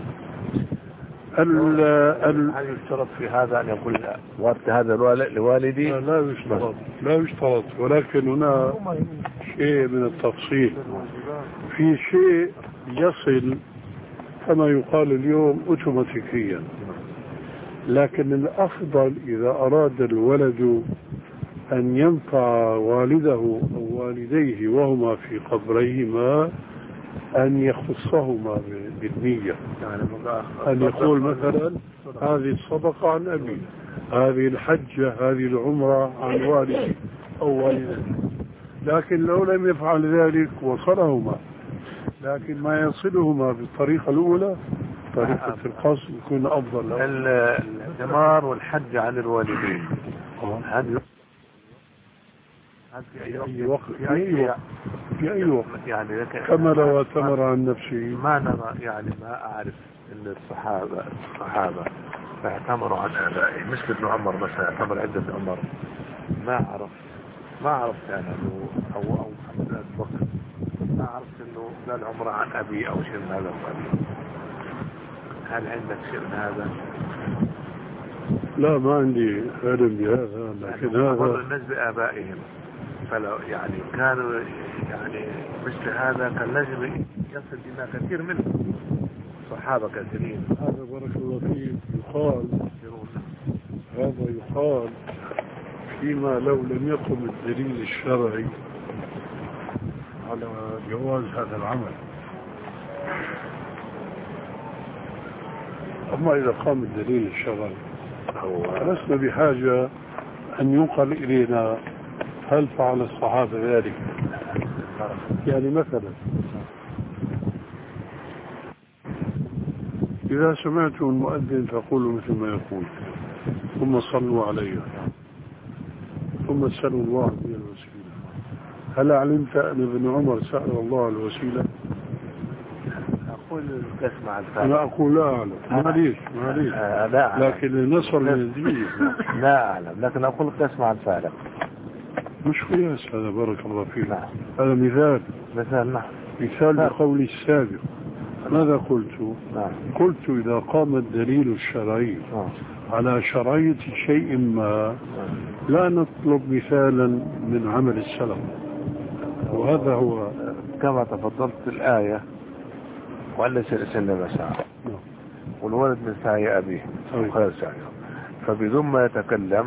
هل يشترط في هذا أن يقول ورث هذا لوالدي؟ لا, لا يشترط لا يشترط ولكن هنا شيء من التفصيل. في شيء يصل كما يقال اليوم اوتوماتيكيا، لكن الأفضل إذا أراد الولد أن ينفع والده أو والديه وهما في قبريهما أن يخصهما بالنية، أن يقول مثلا: هذه الصدقة عن أبي، هذه الحجة، هذه العمرة عن والدي أو والدي. لكن لو لم يفعل ذلك وصلهما، لكن ما يصلهما بالطريقة الأولى طريقة القصد يكون أفضل. الثمار والحج عن الوالدين هذه في أي وقت في أي وقت في أي وقت يعني كما لو اعتمر عن نفسه. ما نرى يعني ما أعرف أن الصحابة الصحابة اعتمروا عن آبائهم، مثل ابن عمر مثلا اعتمر عدة عمر. ما أعرف ما عرفت أنا أنه أو أو محمد بن بكر ما عرفت أنه لا العمرة عن أبي أو شيء من هذا القبيل. هل عندك شيء من هذا؟ لا ما عندي علم بهذا، لكن يعني هذا الناس بآبائهم، فلو يعني كانوا يعني مثل هذا كان لازم يصل إلى كثير منه. صح صحابة كثيرين. هذا بارك الله فيك يقال هذا يقال فيما لو لم يقم الدليل الشرعي على جواز هذا العمل. أما إذا قام الدليل الشرعي لسنا بحاجة أن ينقل إلينا هل فعل الصحابة ذلك. يعني مثلا إذا سمعتم المؤذن فقولوا مثل ما يقول ثم صلوا عليه ثم سألوا الله به الوسيلة. هل علمت أن ابن عمر سأل الله الوسيلة؟ أقول تسمع الفارق. أنا أقول لا أعلم. معليش معليش لكن لنصل للدليل لا أعلم لكن أقول تسمع الفارق. مش قياس هذا بارك الله فيك. نعم. هذا مثال مثال. نعم. مثال بقولي السابق. ماذا قلت؟ نعم. قلت إذا قام الدليل الشرعي نعم. على شرعية شيء ما لا نطلب مثالا من عمل السلف. وهذا هو كما تفضلت الآية وأن ليس الإنسان مسعى والولد من سعي أبيه وخير سعيه فبدون ما يتكلم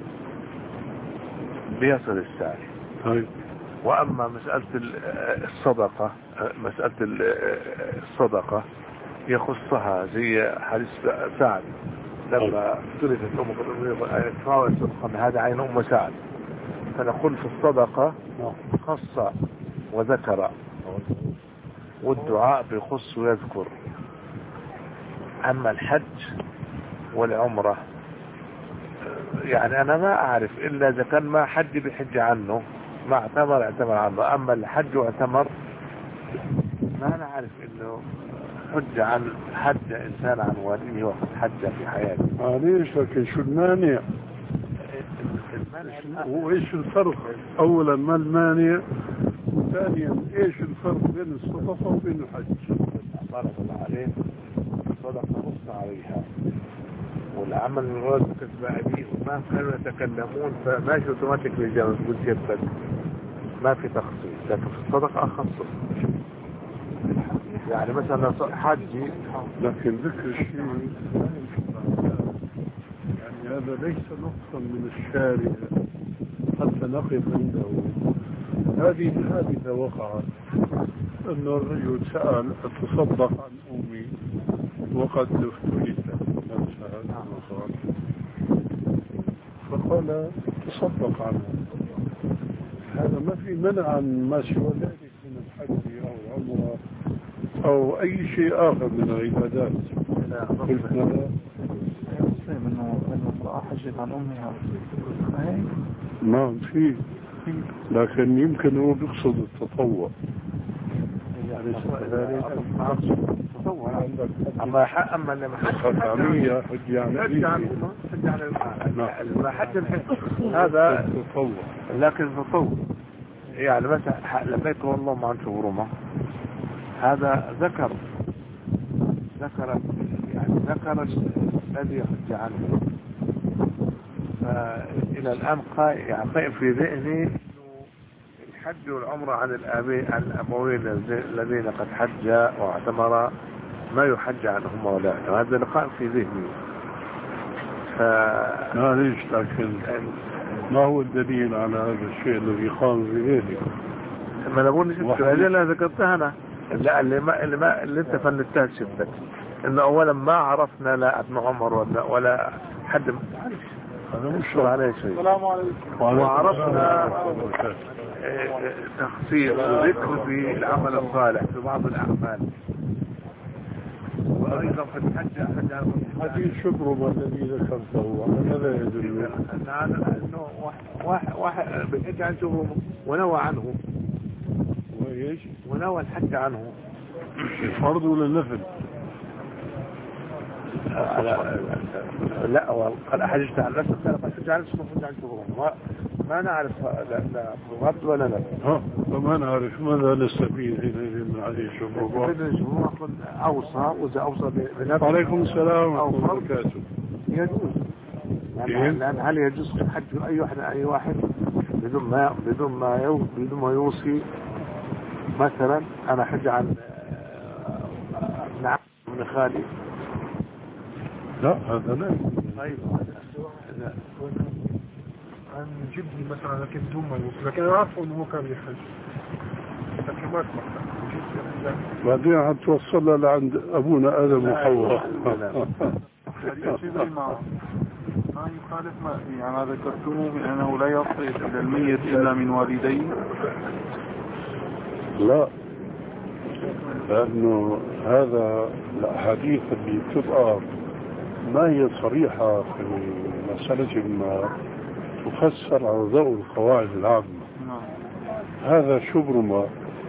بيصل السعي. طيب. وأما مسألة الصدقة مسألة الصدقة يخصها زي حديث سعد لما تركت أم الصدقة هذا عين أم سعد فنقول في الصدقة خص وذكر والدعاء بيخص ويذكر. أما الحج والعمرة يعني أنا ما أعرف إلا إذا كان ما حد بيحج عنه ما اعتمر اعتمر عنه. أما الحج واعتمر ما نعرف إنه حج عن حج إنسان عن واليه وقد حج في حياته. معليش لكن شو المانع؟ وإيش الفرق؟ أولا ما المانع؟ وثانيا إيش الفرق بين الصدقة وبين الحج؟ بارك الله عليه. الصدقة نص عليها والعمل من غير كتب أبيه وما كانوا يتكلمون فماشي اوتوماتيك بالجامعة تقول يبتد ما في تخصيص. لكن في الصدقة أخصص يعني مثلا حجي لكن ذكر الشيء يعني هذا ليس نقصا من الشارع حتى نقف عنده. هذه الحادثة وقعت أن الرجل سأل أتصدق عن أمي وقد افتلت نفسها فقال تصدق عنها. هذا ما في منع عن ما سوى ذلك من الحج أو العمرة أو أي شيء آخر من العبادات. قلت ماذا؟ يقسم أنه المرأة حجت عن أمها ما في لكن يمكن هو بيقصد التطوع. يعني تطوع أما حق أما لما حج عمية حج يعني حج عن حج عن الماء حج الحج هذا تطوع. لكن تطوع يعني مثلا لما يكون الله ما عنده غرمة هذا ذكر ذكر يعني ذكر الذي يحج عنه. فإلى الآن يعني قائم في ذهني الحج والعمرة عن الآبين عن الأبوين الذين قد حج واعتمر ما يحج عنهم ولا هذا القائم في ذهني. ف لا ليش لكن ما هو الدليل على هذا الشيء الذي قام في ذهنك؟ ما نقول هذه اللي ذكرتها أنا لا اللي ما اللي ما اللي انت فلتها شفتك انه اولا ما عرفنا لا ابن عمر ولا ولا حد هذا مش عليه شيء. السلام عليكم. وعرفنا تخصيص وذكر في العمل الصالح في بعض الاعمال وايضا في الحج حديث شبرمة الذي ذكرته على ماذا يدل؟ انه واحد واحد بيحج عن شبرمة ونوى عنه وايش؟ ونوى الحج عنه. الفرض ولا النفل؟ لا لا قال حججت عن نفسك قال حججت عن نفسك وحججت عن شبرمة ما ما نعرف لا لا فرض ولا نفل. ها فما نعرف ماذا نستفيد حينئذ من هذه الشبرمة؟ الشبرمة اوصى واذا اوصى بنفسه. عليكم السلام ورحمة الله وبركاته. يجوز يعني هل يجوز حج اي واحد اي واحد بدون ما بدون ما يوصي بدون ما يوصي مثلا انا حج عن نعم من هذا خالي؟ لا هذا لا. أيوة لا. عن جدي مثلا لكن بدون ما يوصل، لكن أنا عارفه إنه هو كان يحج لكن ما اسمع. بعدين هتوصلها لعند أبونا آدم وحواء. ما يخالف ما يعني ما ذكرتموه من أنه لا يصل إلى الميت إلا من والديه؟ لا، لأنه هذا الأحاديث اللي تبقى ما هي صريحة في مسألة ما تفسر على ضوء القواعد العامة. هذا شبرمة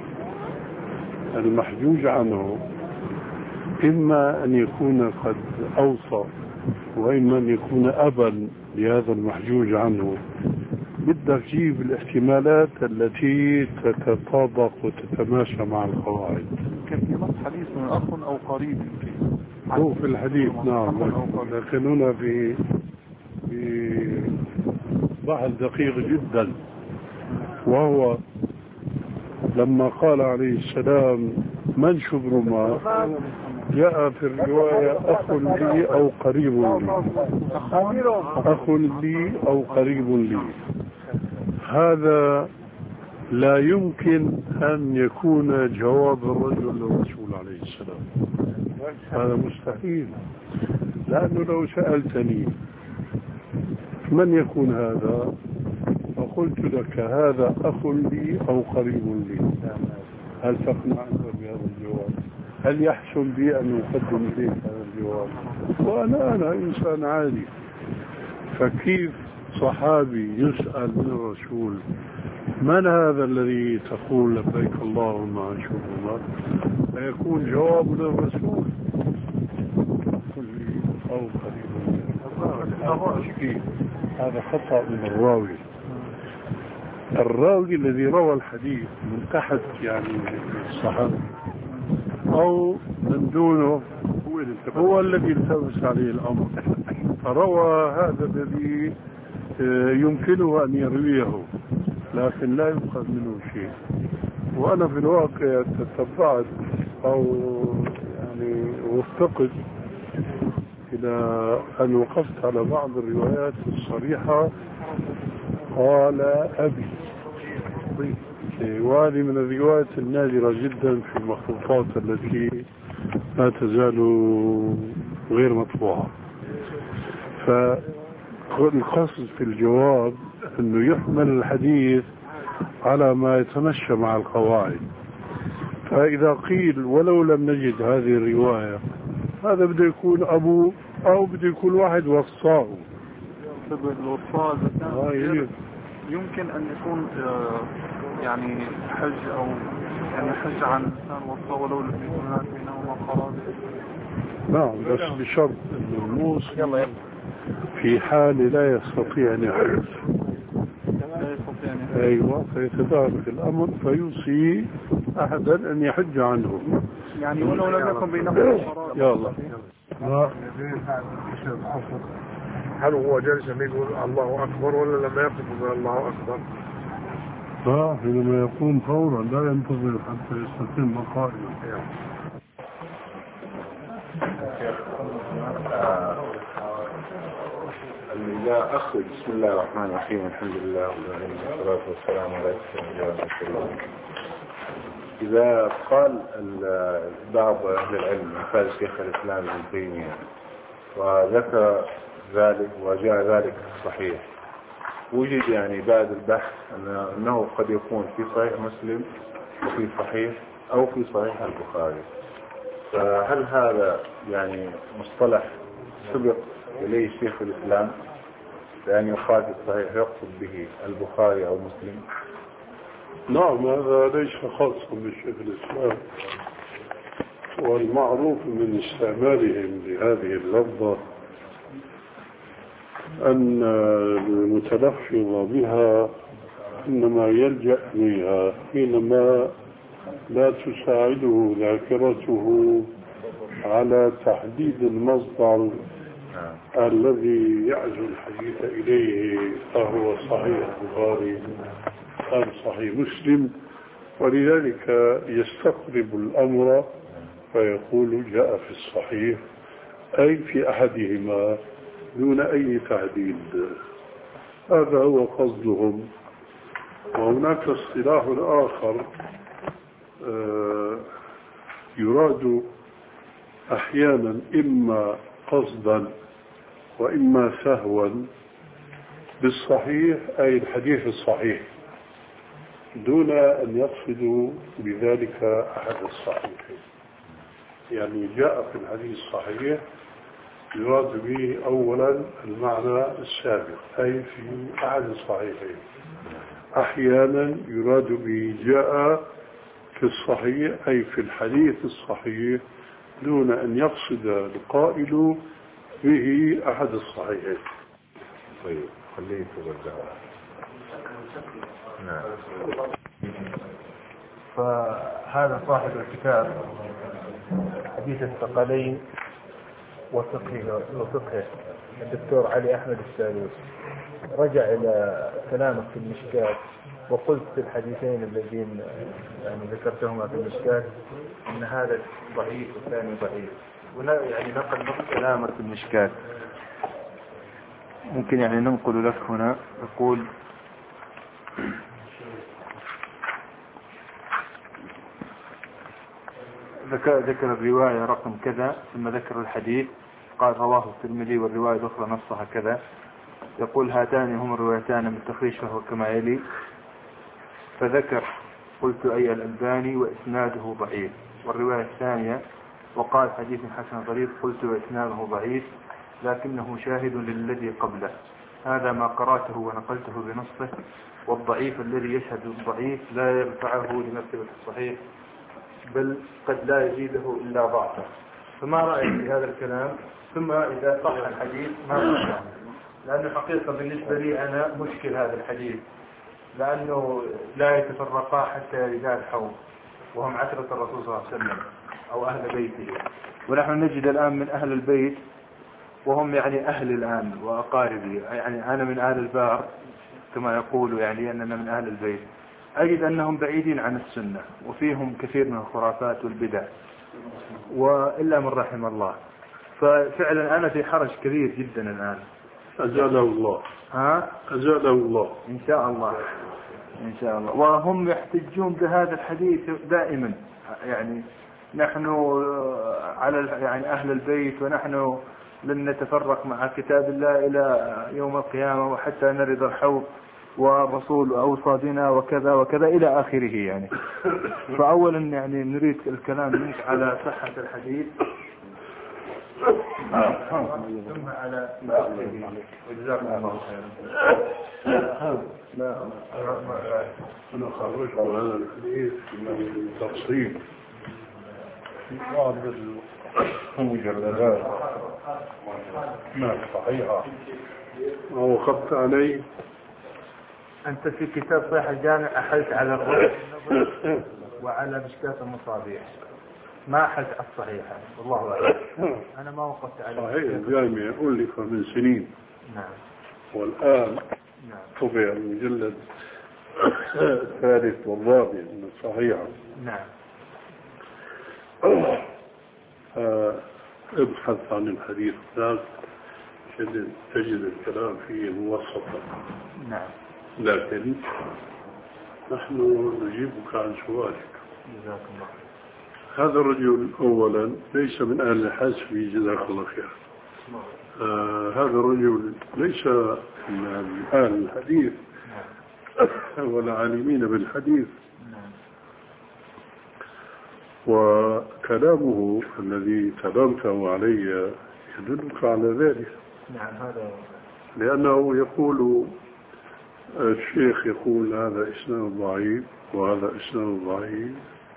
المحجوج عنه إما أن يكون قد أوصى وإما أن يكون أبا لهذا المحجوج عنه. بدك تجيب الاحتمالات التي تتطابق وتتماشى مع القواعد. كان في نص حديث من أخ أو قريب هو في الحديث نعم، لكن هنا في في بحث دقيق جدا، وهو لما قال عليه السلام من شبرما جاء في الرواية أخ لي أو قريب لي، أخ لي أو قريب لي. هذا لا يمكن أن يكون جواب الرجل للرسول عليه السلام، هذا مستحيل. لأنه لو سألتني من يكون هذا فقلت لك هذا أخ لي أو قريب لي، هل تقنع أنت بهذا الجواب؟ هل يحسن بي أن أقدم إليك هذا الجواب؟ وأنا أنا إنسان عادي، فكيف صحابي يسأل من الرسول من هذا الذي تقول لبيك اللهم عن شبهه، فيكون جواب للرسول قل لي أو قريب لي. هذا خطأ من الراوي. الراوي الذي روى الحديث من تحت يعني الصحابي أو من دونه هو الذي التبس عليه الأمر، فروى هذا الذي يمكنه أن يرويه لكن لا يؤخذ منه شيء. وأنا في الواقع تتبعت أو يعني وفقت إلى أن وقفت على بعض الروايات الصريحة قال أبي، وهذه من الروايات النادرة جدا في المخطوطات التي لا تزال غير مطبوعة. فالقصد في الجواب أنه يحمل الحديث على ما يتمشى مع القواعد. فإذا قيل ولو لم نجد هذه الرواية هذا بده يكون أبوه أو بده يكون واحد وصاه. الوصاء يمكن أن يكون يعني حج أو يعني حج عن إنسان وصاه ولو لم يكن هناك بينهما قرابة. نعم، بس بشرط أن الموصي في حال لا يستطيع أن يحج. أيوة، فيتدارك الأمر فيوصي أحدا أن يحج عنه، يعني ولو لم يكن بينهما قرابة. يلا. هل هو جالس يقول الله أكبر ولا لما يقف الله أكبر؟ لا، حينما يقوم فورا لا ينتظر حتى يستتم قائما. يا أخي بسم الله الرحمن الرحيم، الحمد لله والصلاة والسلام على رسول الله. إذا قال بعض أهل العلم مثال شيخ الإسلام ابن تيمية وذكر ذلك وجاء ذلك صحيح، وجد يعني بعد البحث أنه قد يكون في صحيح مسلم وفي صحيح أو في صحيح البخاري، فهل هذا يعني مصطلح سبق إليه شيخ الإسلام لأن يقال الصحيح يقصد به البخاري أو مسلم؟ نعم، هذا ليس خاصا بالشيخ الإسلام، والمعروف من استعمالهم لهذه اللفظة أن المتلفظ بها إنما يلجأ إليها حينما لا تساعده ذاكرته على تحديد المصدر الذي يعزو الحديث إليه، فهو صحيح البخاري أم صحيح مسلم، ولذلك يستقرب الأمر فيقول جاء في الصحيح أي في أحدهما دون أي تعديل. هذا هو قصدهم. وهناك اصطلاح آخر يراد أحيانا إما قصدا وإما سهوا بالصحيح أي الحديث الصحيح دون أن يقصدوا بذلك أحد الصحيحين. يعني جاء في الحديث الصحيح يراد به أولا المعنى السابق أي في أحد الصحيحين. أحيانا يراد به جاء في الصحيح أي في الحديث الصحيح دون أن يقصد القائل به أحد الصحيحين. طيب خليه يتوجه. نعم. فهذا صاحب الكتاب حديث الثقلين وفقه وفقه الدكتور علي أحمد السالوس رجع إلى كلامك في المشكات وقلت في الحديثين الذين يعني ذكرتهما في المشكات أن هذا ضعيف والثاني ضعيف، ولا يعني نقل نص كلامك في المشكات. ممكن يعني ننقل لك هنا. يقول ذكر الرواية رقم كذا ثم ذكر الحديث قال رواه الترمذي والرواية الأخرى نصها كذا. يقول هاتان هما الروايتان من تخريج فهو كما يلي. فذكر قلت أي الألباني وإسناده ضعيف. والرواية الثانية وقال حديث حسن ضعيف قلت وإسناده ضعيف لكنه شاهد للذي قبله. هذا ما قرأته ونقلته بنصه. والضعيف الذي يشهد الضعيف لا يرفعه لمرتبة الصحيح بل قد لا يزيده إلا ضعفه. فما رأيك في هذا الكلام؟ ثم إذا صح الحديث ما رأيك؟ لأنه حقيقة بالنسبة لي أنا مشكل هذا الحديث لأنه لا يتفرقا حتى يردا الحوض وهم عشرة الرسول صلى الله عليه وسلم أو أهل بيته، ونحن نجد الآن من أهل البيت وهم يعني أهل الآن وأقاربي، يعني أنا من أهل البار كما يقولوا يعني أننا من أهل البيت، أجد أنهم بعيدين عن السنة وفيهم كثير من الخرافات والبدع وإلا من رحم الله. ففعلا أنا في حرج كبير جدا الآن. أزاله الله. ها؟ أزاله الله إن شاء الله إن شاء الله. وهم يحتجون بهذا الحديث دائما، يعني نحن على يعني أهل البيت ونحن لن نتفرق مع كتاب الله إلى يوم القيامة وحتى نرد الحوض والرسول أوصى بنا وكذا وكذا إلى آخره يعني. فأولا يعني نريد الكلام منك على صحة الحديث ثم على وجزاكم الله خيرا. لا أنا خرجت هذا الحديث من تفصيل في بعض المجلدات ما صحيحة ووقفت عليه. أنت في كتاب صحيح الجامع أحلت على الرؤية وعلى مشكات المصابيح، ما أحلت على الصحيحة والله أعلم. أنا ما وقفت على صحيح الجامع ألف من سنين. نعم. والآن نعم. طبع المجلد الثالث والرابع من الصحيحة. نعم. آه ابحث عن الحديث ذاك تجد الكلام فيه موسطا. نعم. لكن نحن نجيبك عن سؤالك. جزاك الله. هذا الرجل أولا ليس من أهل الحسب جزاك الله خير. آه هذا الرجل ليس من أهل الحديث ولا عالمين بالحديث. وكلامه الذي كلمته علي يدلك على ذلك. نعم. هذا لأنه يقول الشيخ يقول هذا إسناد ضعيف وهذا إسناد ضعيف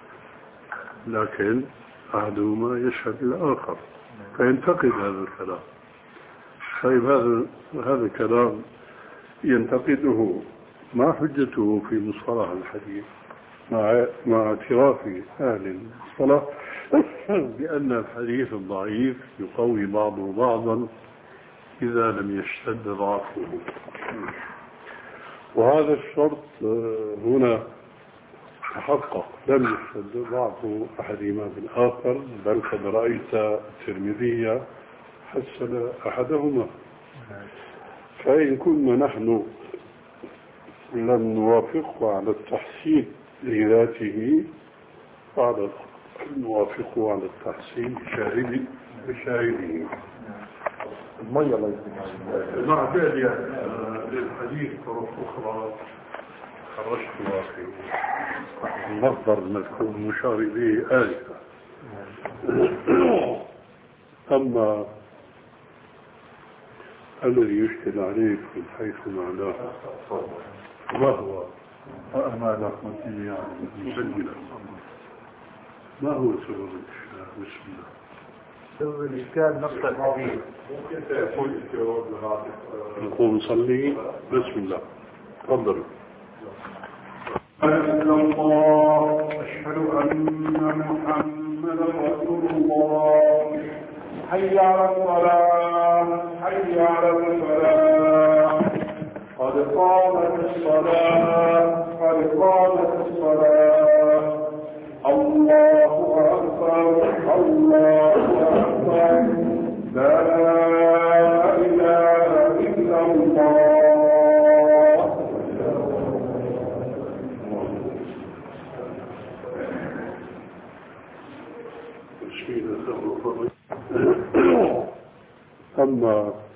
لكن أحدهما يشهد الآخر فينتقد هذا الكلام. طيب هذا هذا الكلام ينتقده ما حجته في مصطلح الحديث مع مع اعتراف أهل المصطلح بأن الحديث الضعيف يقوي بعضه بعضا إذا لم يشتد ضعفه. وهذا الشرط هنا تحقق لم يشهد ضعف أحدهما بالآخر، بل قد رأيت الترمذي حسن أحدهما. فإن كنا نحن لم نوافقه على التحسين لذاته فعلى الأقل نوافقه على التحسين بشاهد بشاهده. المية الله يسلمك. مع ذلك للحديث طرق أخرى خرجتها في المصدر المذكور المشار إليه آلفة. أما الذي يشكل عليك من حيث معناه وهو أعمال رحمتي يعني مسجلة، ما هو سبب الإشكال؟ بسم الله. سبب الإشكال نقص الحديث. نقوم نصلي. بسم الله. تفضلوا. أشهد الله أشهد أن محمدا رسول الله. حي على الصلاة حي على الفلاح قد قامت الصلاة قد قامت الصلاة. الله أكبر الله أكبر لا إله إلا الله. أما